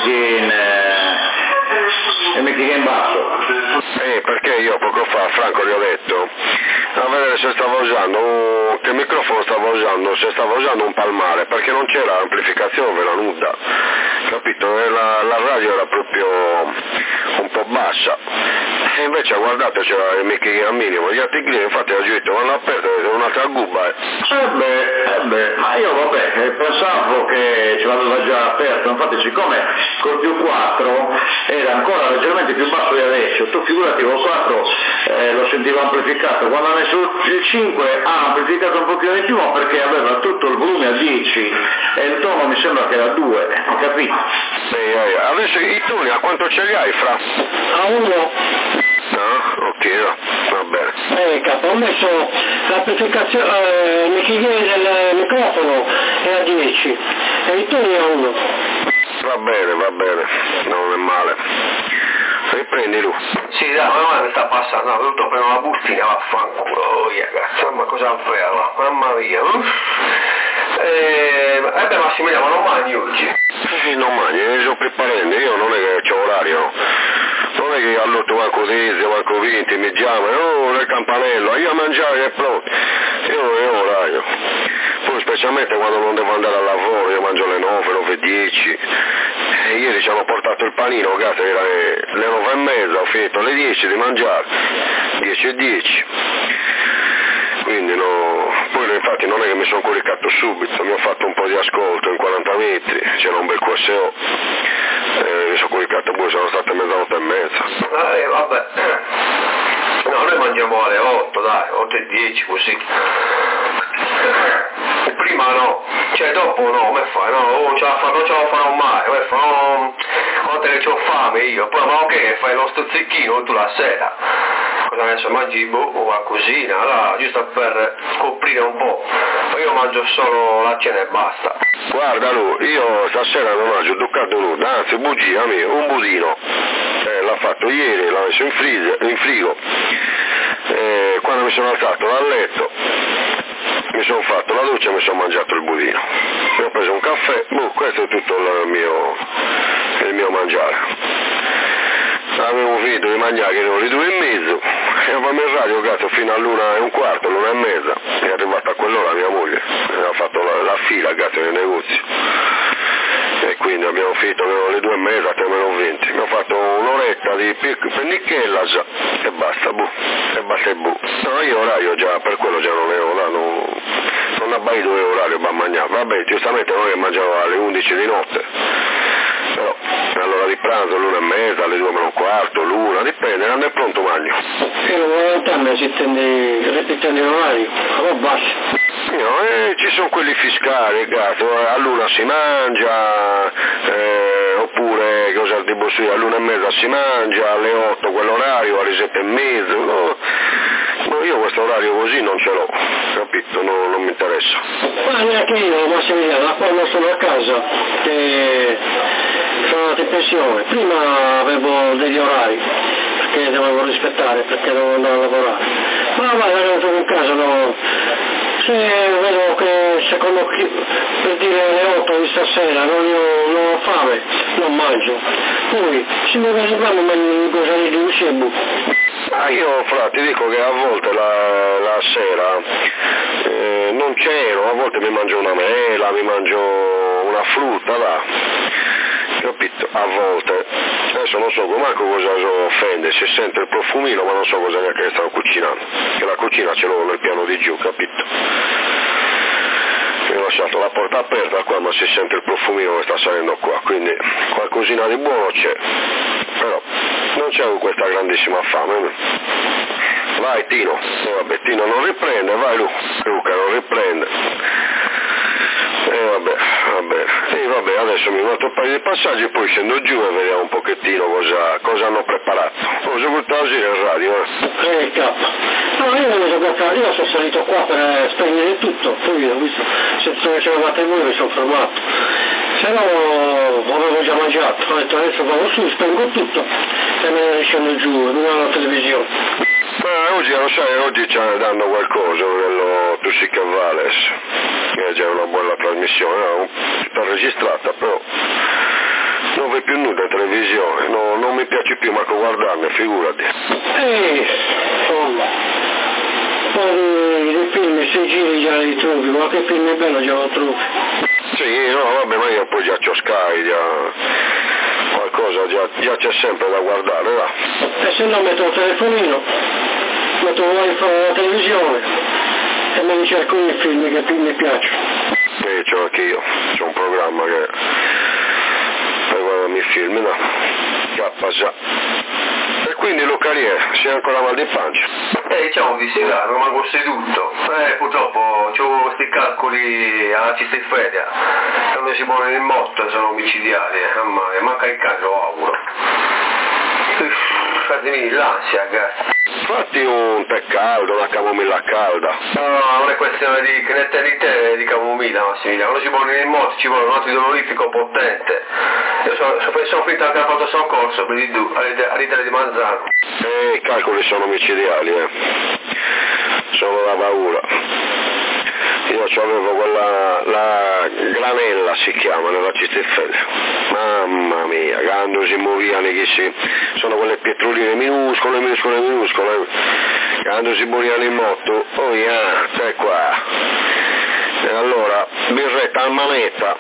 il mic basso. Perché io poco fa a Franco gli ho detto a vedere se stava usando, che microfono stava usando, se stava usando un palmare, perché non c'era amplificazione, era nuda, capito? E la radio era proprio un po' bassa, e invece guardate c'era il mic al minimo, gli altri clienti infatti ha detto vanno aperto, un'altra gubba. Ma io pensavo che ce l'aveva già aperto, infatti siccome col più 4 era ancora leggermente più basso di adesso, tu figurati col 4 lo sentivo amplificato, quando ha messo il 5 ha amplificato un pochino di più, ma perché aveva tutto il volume a 10 e il tono mi sembra che era 2, ho capito? Adesso i toni a quanto ce li hai, Fra? A 1. No? Ok, va bene. Capo, ho messo l'amplificazione, del microfono è a 10 e i toni a 1. Va bene, non è male. Riprendi lui. Sì, dai, ma mi sta passando, ho dovuto prendere la bustina, vaffanculo, ragazzi, ma cosa fai, mamma mia. Massimiliano, non mangi oggi? Sì, non mangi, ne sono preparando, io non è che c'ho orario, non è che all'otto manco 10, manco 20, mi chiamano, nel campanello, io a mangiare è pronto, io non ho orario. Poi specialmente quando non devo andare al lavoro, io mangio alle 9, 9:10, e ieri ci hanno portato il panino, cazzo, era le 9:30, ho finito alle 10 di mangiare, 10:10. Quindi no, poi infatti non è che mi sono coricato subito, mi ho fatto un po' di ascolto in 40 metri, c'era un bel QSO, mi sono coricato poi, sono state 00:30. Vabbè, no, noi mangiamo alle 8, dai, 8:10 così. Prima no, cioè dopo no, come fai? No, non ce la farò mai, come fai? No, quante che c'ho fame io, poi ma ok, fai lo stuzzichino tu la sera. Adesso mangi qualcosina, allora, giusto per scoprire un po', ma io mangio solo la cena e basta. Guarda lui, io stasera non mangio ducato nuda, anzi bugia mia, un budino, l'ha fatto ieri, l'ha messo in frigo, quando mi sono alzato dal letto, mi sono fatto la doccia e mi sono mangiato il budino, mi ho preso un caffè, questo è tutto il mio mangiare. Avevo finito di mangiare che erano le 2:30 e avevamo in radio cazzo fino all'1:15, l'1:30, è arrivata a quell'ora mia moglie, ha fatto la fila cazzo nei negozi e quindi abbiamo finito alle 2:30, 3:20, mi ho fatto un'oretta di pennichellas e basta, no, io orario già, per quello già non è non abbaio dove orario per mangiare, vabbè, giustamente noi mangiamo alle 11 di notte, però all'ora di pranzo l'1:30, alle 2:15, l'1, dipende, quando è pronto magno. Io non voglio entrare se ripetendo l'orario, però basta. Ci sono quelli fiscali, cazzo, all'1 si mangia, oppure cosa tipo sì, all'1:30 si mangia, alle 8 quell'orario, alle 7:30, no, io questo orario così non ce l'ho, capito, non mi interessa. Ma neanche io, Massimiliano, da quando sono a casa, che sono andato in pensione, prima avevo degli orari, che dovevo rispettare, perché dovevo andare a lavorare, ma ormai da che sono in casa no. se vedo che secondo chi, per dire alle 8 di stasera non ho fame, non mangio, poi se mi va a mangiare cosa di un cibo. Io ti dico che a volte la sera non c'ero, a volte mi mangio una mela, mi mangio una frutta, va. Capito? A volte. Adesso non so manco cosa offende, si sente il profumino ma non so cosa neanche stanno cucinando, che la cucina ce l'ho nel piano di giù, capito? Io ho lasciato la porta aperta qua ma si sente il profumino che sta salendo qua, quindi qualcosina di buono c'è, però non c'avevo questa grandissima fame. Vai Tino, vabbè Tino non riprende, vai Luca non riprende. Vabbè, adesso mi metto un paio di passaggi e poi scendo giù e vediamo un pochettino cosa hanno preparato. Cosa buttare in radio? No, io sono salito qua per spegnere tutto, poi ho visto, se c'eravate voi mi sono fermato. Se no avevo già mangiato, ho detto adesso vado su, spengo tutto e me ne scendo giù, e non ho la televisione. Oggi lo sai, oggi ci danno qualcosa, quello Tu sì che vales, che è già una buona trasmissione, sta registrata, però non vedo più nulla in televisione, non mi piace più manco guardarne, figurati. Insomma, poi dei film, se giri già li trovi, ma che film è bello già lo trovi. Sì, no, vabbè, ma io poi già c'ho Sky, qualcosa già c'è sempre da guardare, va. E se no metto il telefonino, metto il wifi alla televisione e me ne cerco i film che più mi piacciono. C'ho anche io, c'ho un programma che per guardarmi i film, no? Già. E quindi Luca sei ancora mal di pancia? Diciamo di sì, non manco seduto. Purtroppo c'ho questi calcoli alla cistiferia, quando si muovono in moto sono omicidiali, manca il cane, lo auguro. Fatemi l'ansia, ragazzi. Fatti un tè caldo, una camomilla calda. No, non è questione di che ne te di te di camomilla, Massimiliano. Quando si muovono in moto ci vuole un antidolorifico potente. Io sono finito anche al pronto soccorso, vedi tu, all'idea di Manzano. I calcoli sono omicidiali, sono da paura. Io avevo quella, la granella si chiama, nella cistiferia. Mamma mia, quando si muoviano sono quelle pietroline minuscole, quando si muoviano in moto, stai qua. E allora, birretta al manetta,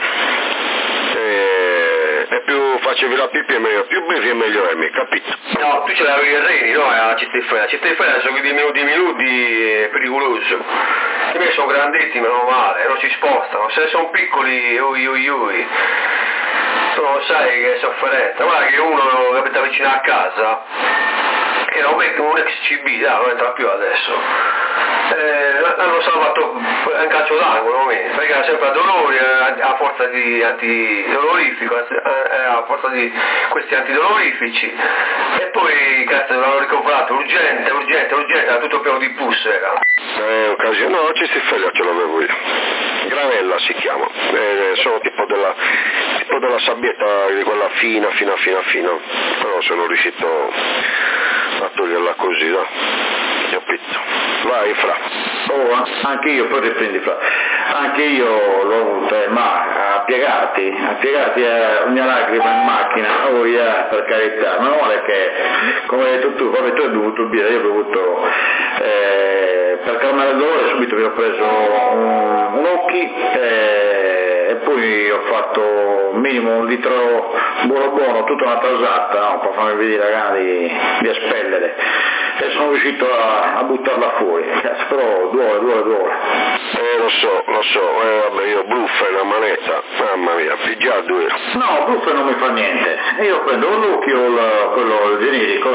e più facevi la pipì è meglio, più bevi è meglio è, mi capito? No, tu ce l'avevi i reni, no? La cistiferia sono quei minuti pericoloso. I miei sono grandetti, meno male, non si spostano, se sono piccoli, ui. Tu non sai che è sofferenza. Guarda che uno che abita vicino a casa, che era un ex CB, non entra più adesso. L'hanno salvato un calcio d'angolo, perché era sempre a dolori, a forza di antidolorifico, a forza di questi antidolorifici, e poi cazzo l'hanno ricoverato urgente, era tutto pieno di pus, era. Occasione, no, cistiferia ce l'avevo io. Granella si chiama, sono tipo della sabbietta di quella fina, però sono riuscito a toglierla così, no? Capito? Vai Fra. Anche io, poi riprendi Fra. Anche io l'ho avuta, ma a piegarti ogni lacrima in macchina, per carità, meno male che, come hai detto tu, vabbè tu hai bevuto birra, io ho bevuto, per calmare il dolore subito mi ho preso un occhi, e poi ho fatto minimo un litro buono, tutta una trasata, no? Per farmi vedere la gana di espellere, e sono riuscito a buttarla fuori, però duole. Lo so, vabbè io bluffa in una manetta, mamma mia, pigiardo io. No, bluffa non mi fa niente, io prendo l'occhio, quello generico,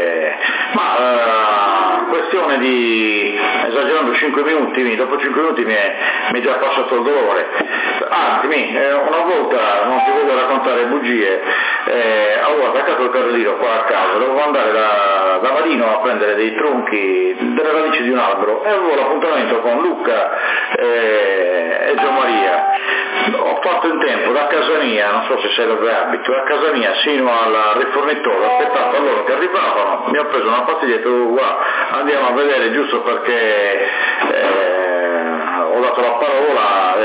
questione di, esagerando 5 minuti, dopo 5 minuti mi è già passato il dolore. Anzi, una volta, non ti voglio raccontare bugie, avevo attaccato il carrellino qua a casa, dovevo andare da Marino a prendere dei tronchi, delle radici di un albero, e avevo l'appuntamento con Luca e Gianmaria. Ho fatto in tempo da casa mia, non so se sei dove abito, da casa mia sino al rifornitore, ho aspettato loro che arrivavano, mi ho preso una pastiglia e ho detto andiamo a vedere, giusto perché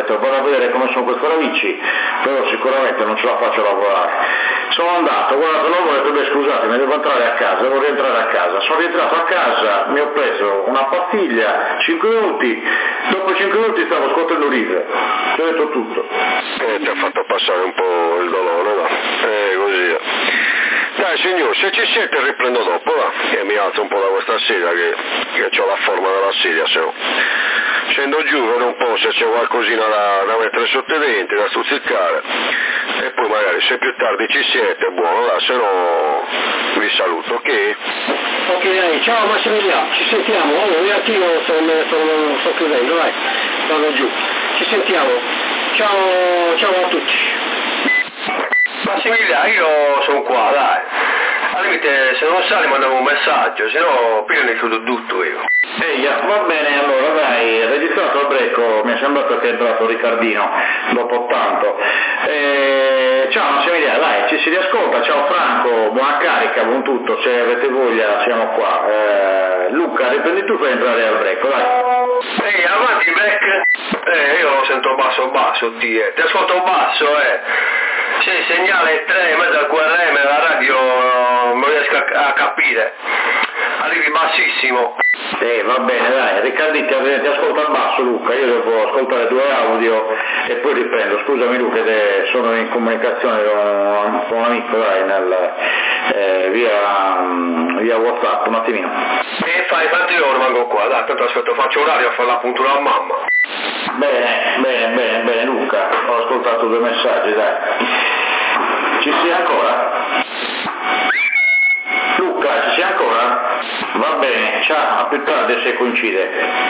detto vado a vedere come sono questi amici, però sicuramente non ce la faccio a lavorare. Sono andato, guardato l'uomo e ho detto beh scusatemi, devo entrare a casa, devo rientrare a casa. Sono rientrato a casa, mi ho preso una pastiglia, 5 minuti, dopo 5 minuti stavo scuotendo ride, ti ho detto tutto. Ti ha fatto passare un po' il dolore, no? Così. Dai signor, se ci siete riprendo dopo, va, e mi alzo un po' da questa sedia che ho la forma della sedia, se no. Scendo giù, vedo un po' se c'è qualcosina da mettere sotto i denti, da stuzzicare, e poi magari se più tardi ci siete, buono, là, se no vi saluto, ok? Ok, ciao Massimiliano, ci sentiamo, io anch'io sto chiudendo, dai, vado giù, ci sentiamo, ciao a tutti. Massimiliano, io sono qua, dai. Al limite, se non sali mandavo un messaggio, se no prima ne chiudo tutto io. Ehi, va bene, allora dai, registrato al break, mi è sembrato che è entrato Riccardino dopo tanto. Ciao Massimiliano, dai, ci si riascolta, ciao Franco, buona carica, buon tutto, se avete voglia siamo qua. Luca, riprendi tu per entrare al break, dai. Ehi, avanti break? Io sento basso, ti ascolto basso, Se il segnale è 3 in mezzo al QRM la radio non riesco a capire. Arrivi bassissimo. Va bene, dai, Riccardi ti ascolta al basso Luca, io devo ascoltare 2 audio e poi riprendo. Scusami Luca, sono in comunicazione con un amico, dai, via WhatsApp, un attimino. E fai tanto io rimango qua, dai, tanto aspetto, faccio orario a fare la puntura a mamma. Bene Luca, ho ascoltato 2 messaggi, dai. Ci sei ancora? Luca, ci sei ancora? Va bene, ciao, a più tardi se coincide.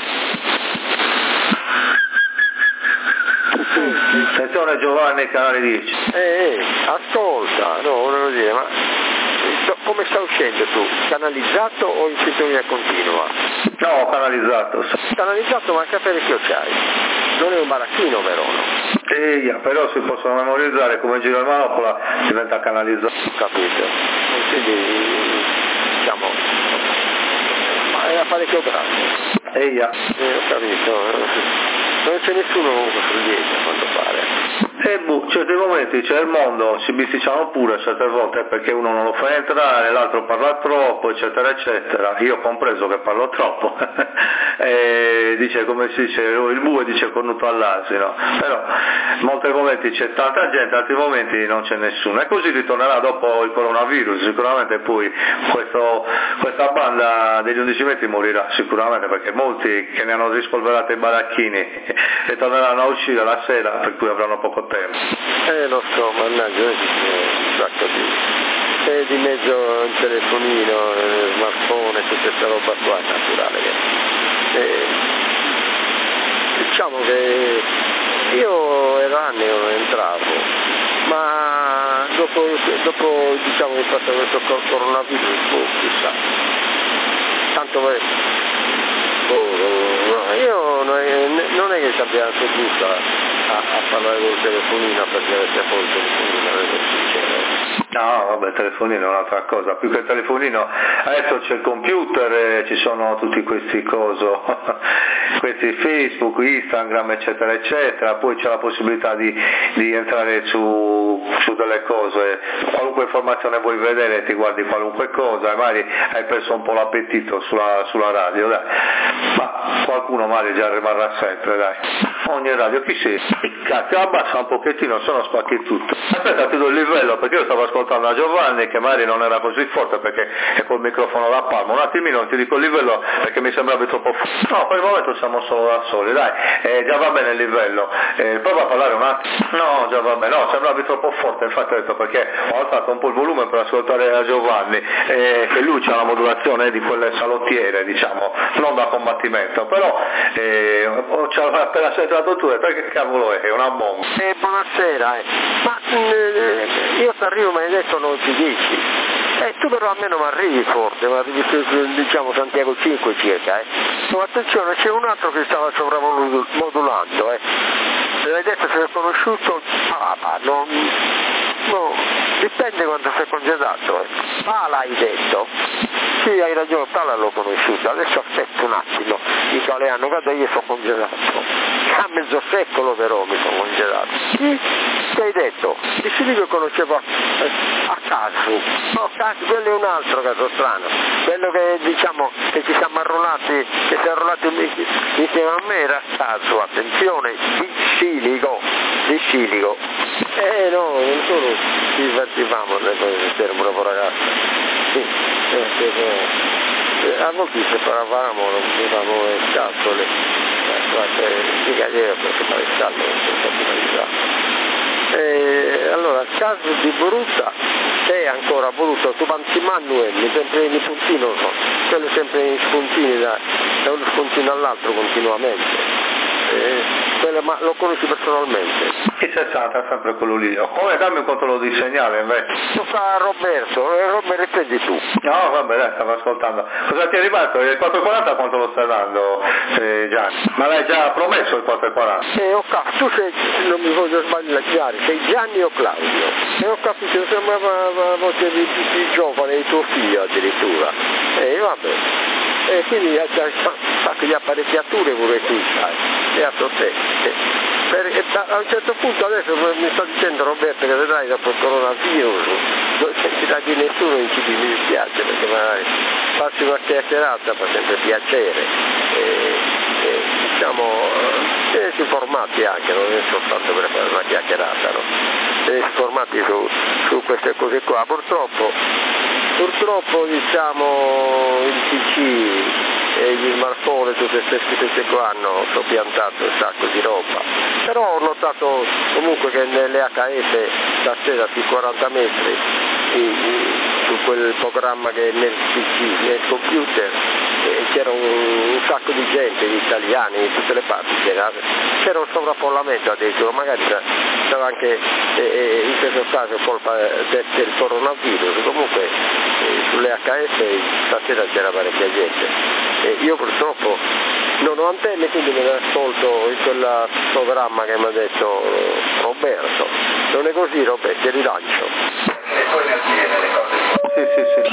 Attenzione Giovanni, canale 10. Ascolta, no, volevo dire, ma come sta uscendo tu? Canalizzato o in sintonia continua? No, canalizzato. Canalizzato, ma che apparecchio c'hai? Non è un baracchino vero, no? Però si possono memorizzare come gira il manopola, diventa canalizzato. Capito. Quindi, diciamo, ma è apparecchio grande. Ho capito. Non c'è nessuno comunque sul 10 a quanto pare. Certi momenti c'è il mondo, si bisticciano pure certe volte perché uno non lo fa entrare, l'altro parla troppo, eccetera eccetera. Io ho compreso che parlo troppo. Dice, come si dice, il bue dice cornuto all'asino, però in molti momenti c'è tanta gente, altri momenti non c'è nessuno, e così ritornerà dopo il coronavirus. Sicuramente poi questa banda degli 11 metri morirà sicuramente, perché molti che ne hanno rispolverate i baracchini ritorneranno a uscire la sera, per cui avranno poco tempo. Lo so, mannaggia, un sacco di mezzo il telefonino, il smartphone, tutta questa roba qua, è naturale. Diciamo che io ero anni non entravo, ma dopo diciamo che è passato questo coronavirus, chissà, tanto io non è che ci abbia seduto a parlare col telefonino perché avesse poi il telefonino, non è che succede. No, vabbè, il telefonino è un'altra cosa, più che il telefonino adesso c'è il computer, ci sono tutti questi questi Facebook, Instagram, eccetera eccetera, poi c'è la possibilità di entrare su delle cose, qualunque informazione vuoi vedere ti guardi qualunque cosa, e magari hai perso un po' l'appetito sulla radio, dai, ma qualcuno magari già rimarrà sempre, dai. Ogni radio, chi sei? Cazzo, abbassa un pochettino, se no spacchi tutto. Aspetta, ti do il livello, perché io stavo ascoltando a Giovanni che magari non era così forte perché è col microfono da palma. Un attimino ti dico il livello perché mi sembravi troppo forte. No, per il momento siamo solo da soli, dai, già va bene il livello. Prova a parlare un attimo. No, già va bene, no, sembravi troppo forte, infatti ho detto, perché ho alzato un po' il volume per ascoltare a Giovanni, che lui c'ha una modulazione di quelle salottiere, diciamo, non da combattimento, però appena sei entrato tu, che cavolo è una bomba. Buonasera, ma io ti arrivo, mi hai detto non ti dici, tu però almeno mi arrivi forte, mi arrivi diciamo Santiago 5 circa, ma attenzione, c'è un altro che stava sovramodulando, l'hai detto se è conosciuto, no, dipende quando sei congedato, l'hai detto, sì hai ragione, l'ho conosciuto, adesso aspetta un attimo, dico Leano, guarda io sono congedato. a mezzo secolo però mi sono congedato. Chi hai detto? Dici che conoscevo a caso. No, caso, quello è un altro caso strano. Quello che diciamo che ci siamo arruolati, che si è arruolato insieme a me era a caso, attenzione, di silico. No, non solo ci divertivamo nel essere un bravo ragazzo. Sì, a volte ci separavamo, non facevamo le scatole, mica io per fare le scatole, allora, il caso di Borutta è ancora voluto su Panzimannuelli, sempre in puntino, quello sempre in spuntini, da uno spuntino all'altro continuamente. Ma lo conosci personalmente? Il 60 è sempre quello lì. Come dammi un controllo di segnale invece? Lo fa Roberto, rispondi tu. No, vabbè, dai, stavo ascoltando. Cosa ti è arrivato? Il 440 quanto lo stai dando, Gianni? Ma l'hai già promesso il 440? Tu sei, non mi voglio sbagliare, sei Gianni o Claudio? Ho capito, sembrava una voce di giovane, di tuo figlio addirittura. Vabbè. Quindi ha fatto le apparecchiature pure tu, sai, e a te. A un certo punto adesso mi sta dicendo Roberto che vedrai dopo il coronavirus non sentirà di nessuno in cui mi dispiace, perché magari farsi una chiacchierata fa sempre piacere. Diciamo, tenesi informati anche, non è soltanto per fare una chiacchierata, no? Tenesi informati su queste cose qua. Purtroppo diciamo il PC e gli smartphone, tutte queste qua hanno soppiantato un sacco di roba, però ho notato comunque che nelle HS la sera sui 40 metri su quel programma che è nel PC, nel computer, c'era un sacco di gente, di italiani di tutte le parti, c'era un sovraffollamento addirittura, magari sarà anche in questo caso colpa del coronavirus, comunque sulle HS stasera c'era parecchia gente. Io purtroppo non ho antenne, quindi me ne ascolto in quel programma che mi ha detto Roberto. Non è così, Roberto, ti rilancio. E poi ne ottiene le cose. Sì.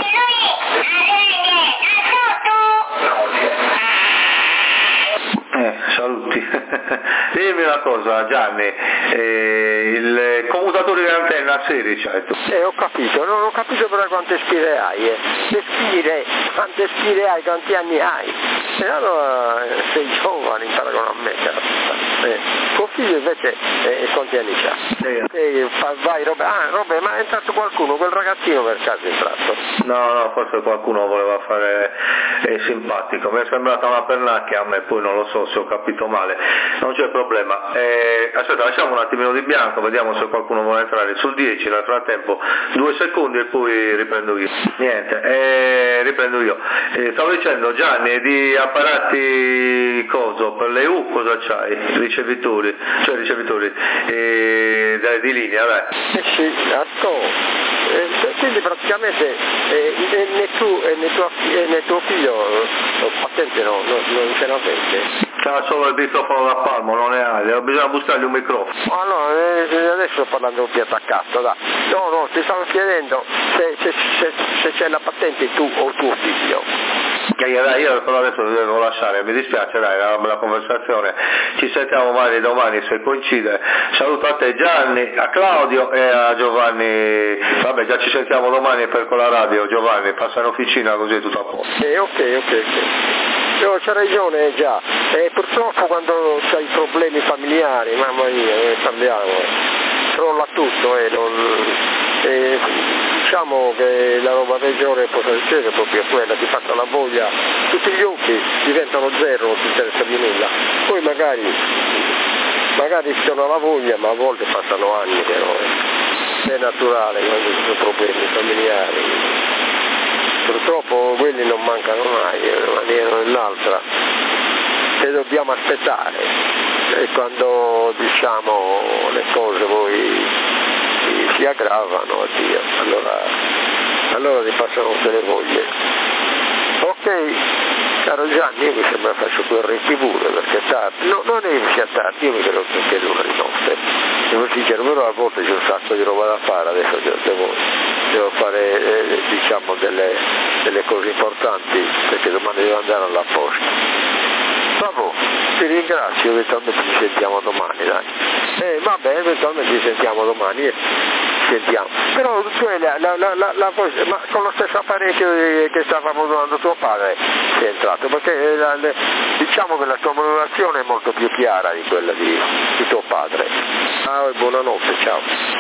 Saluti. Dimmi una cosa, Gianni, il commutatore di antenna 16 hai tu? Ho capito, non ho capito però quante spire hai, quante spire hai, quanti anni hai? E allora sei giovane in paragone a me, tuo figlio invece quanti anni c'ha? Vai Robbe, ma è entrato qualcuno, quel ragazzino per caso è entrato? No, forse qualcuno voleva fare simpatico, mi è sembrata una pernacchia a me, poi non lo so se ho capito male, non c'è problema. Aspetta, lasciamo un attimino di bianco, vediamo se qualcuno vuole entrare sul 10, nel frattempo 2 secondi e poi riprendo io. Niente, riprendo io. Stavo dicendo, Gianni, di apparati per le U cosa c'hai? Ricevitori di linea, dai. Sì, quindi praticamente né tu né tuo figlio patente non ce l'avete. C'ha solo il microfono da palmo, non ne ha, bisogna buscargli un microfono. Adesso sto parlando più attaccato, dai. No, ti stavo chiedendo se c'è la patente tu o tuo figlio. Io però adesso devo lasciare, mi dispiace, dai, era una bella conversazione, ci sentiamo magari domani se coincide. Saluto a te Gianni, a Claudio e a Giovanni, vabbè già ci sentiamo domani per con la radio. Giovanni, passa in officina così è tutto a posto. Ok. C'ha ragione già, purtroppo quando c'hai problemi familiari, mamma mia, parliamo, crolla tutto diciamo che la roba peggiore che può succedere è proprio quella, ti passa la voglia, tutti gli occhi diventano zero, non ti interessa di nulla, poi magari sono la voglia, ma a volte passano anni però, è naturale quando ci sono problemi familiari, purtroppo quelli non mancano mai, in una maniera o nell'altra, e dobbiamo aspettare, e quando diciamo le cose poi si aggravano, addio, allora ti passano tutte le voglie. Ok, caro Gianni, io mi sembra faccio corretti pure perché è tardi, non è che sia tardi, io mi credo che è l'una di notte, devo dire, però a volte c'è un sacco di roba da fare, adesso devo fare diciamo delle cose importanti perché domani devo andare alla posta. Bravo. ti ringrazio, eventualmente ci sentiamo domani, dai. Vabbè, eventualmente ci sentiamo domani, sentiamo. Però tu ma con lo stesso apparecchio che stava modulando tuo padre sei entrato, perché diciamo che la tua modulazione è molto più chiara di quella di tuo padre. Ciao e buonanotte, ciao.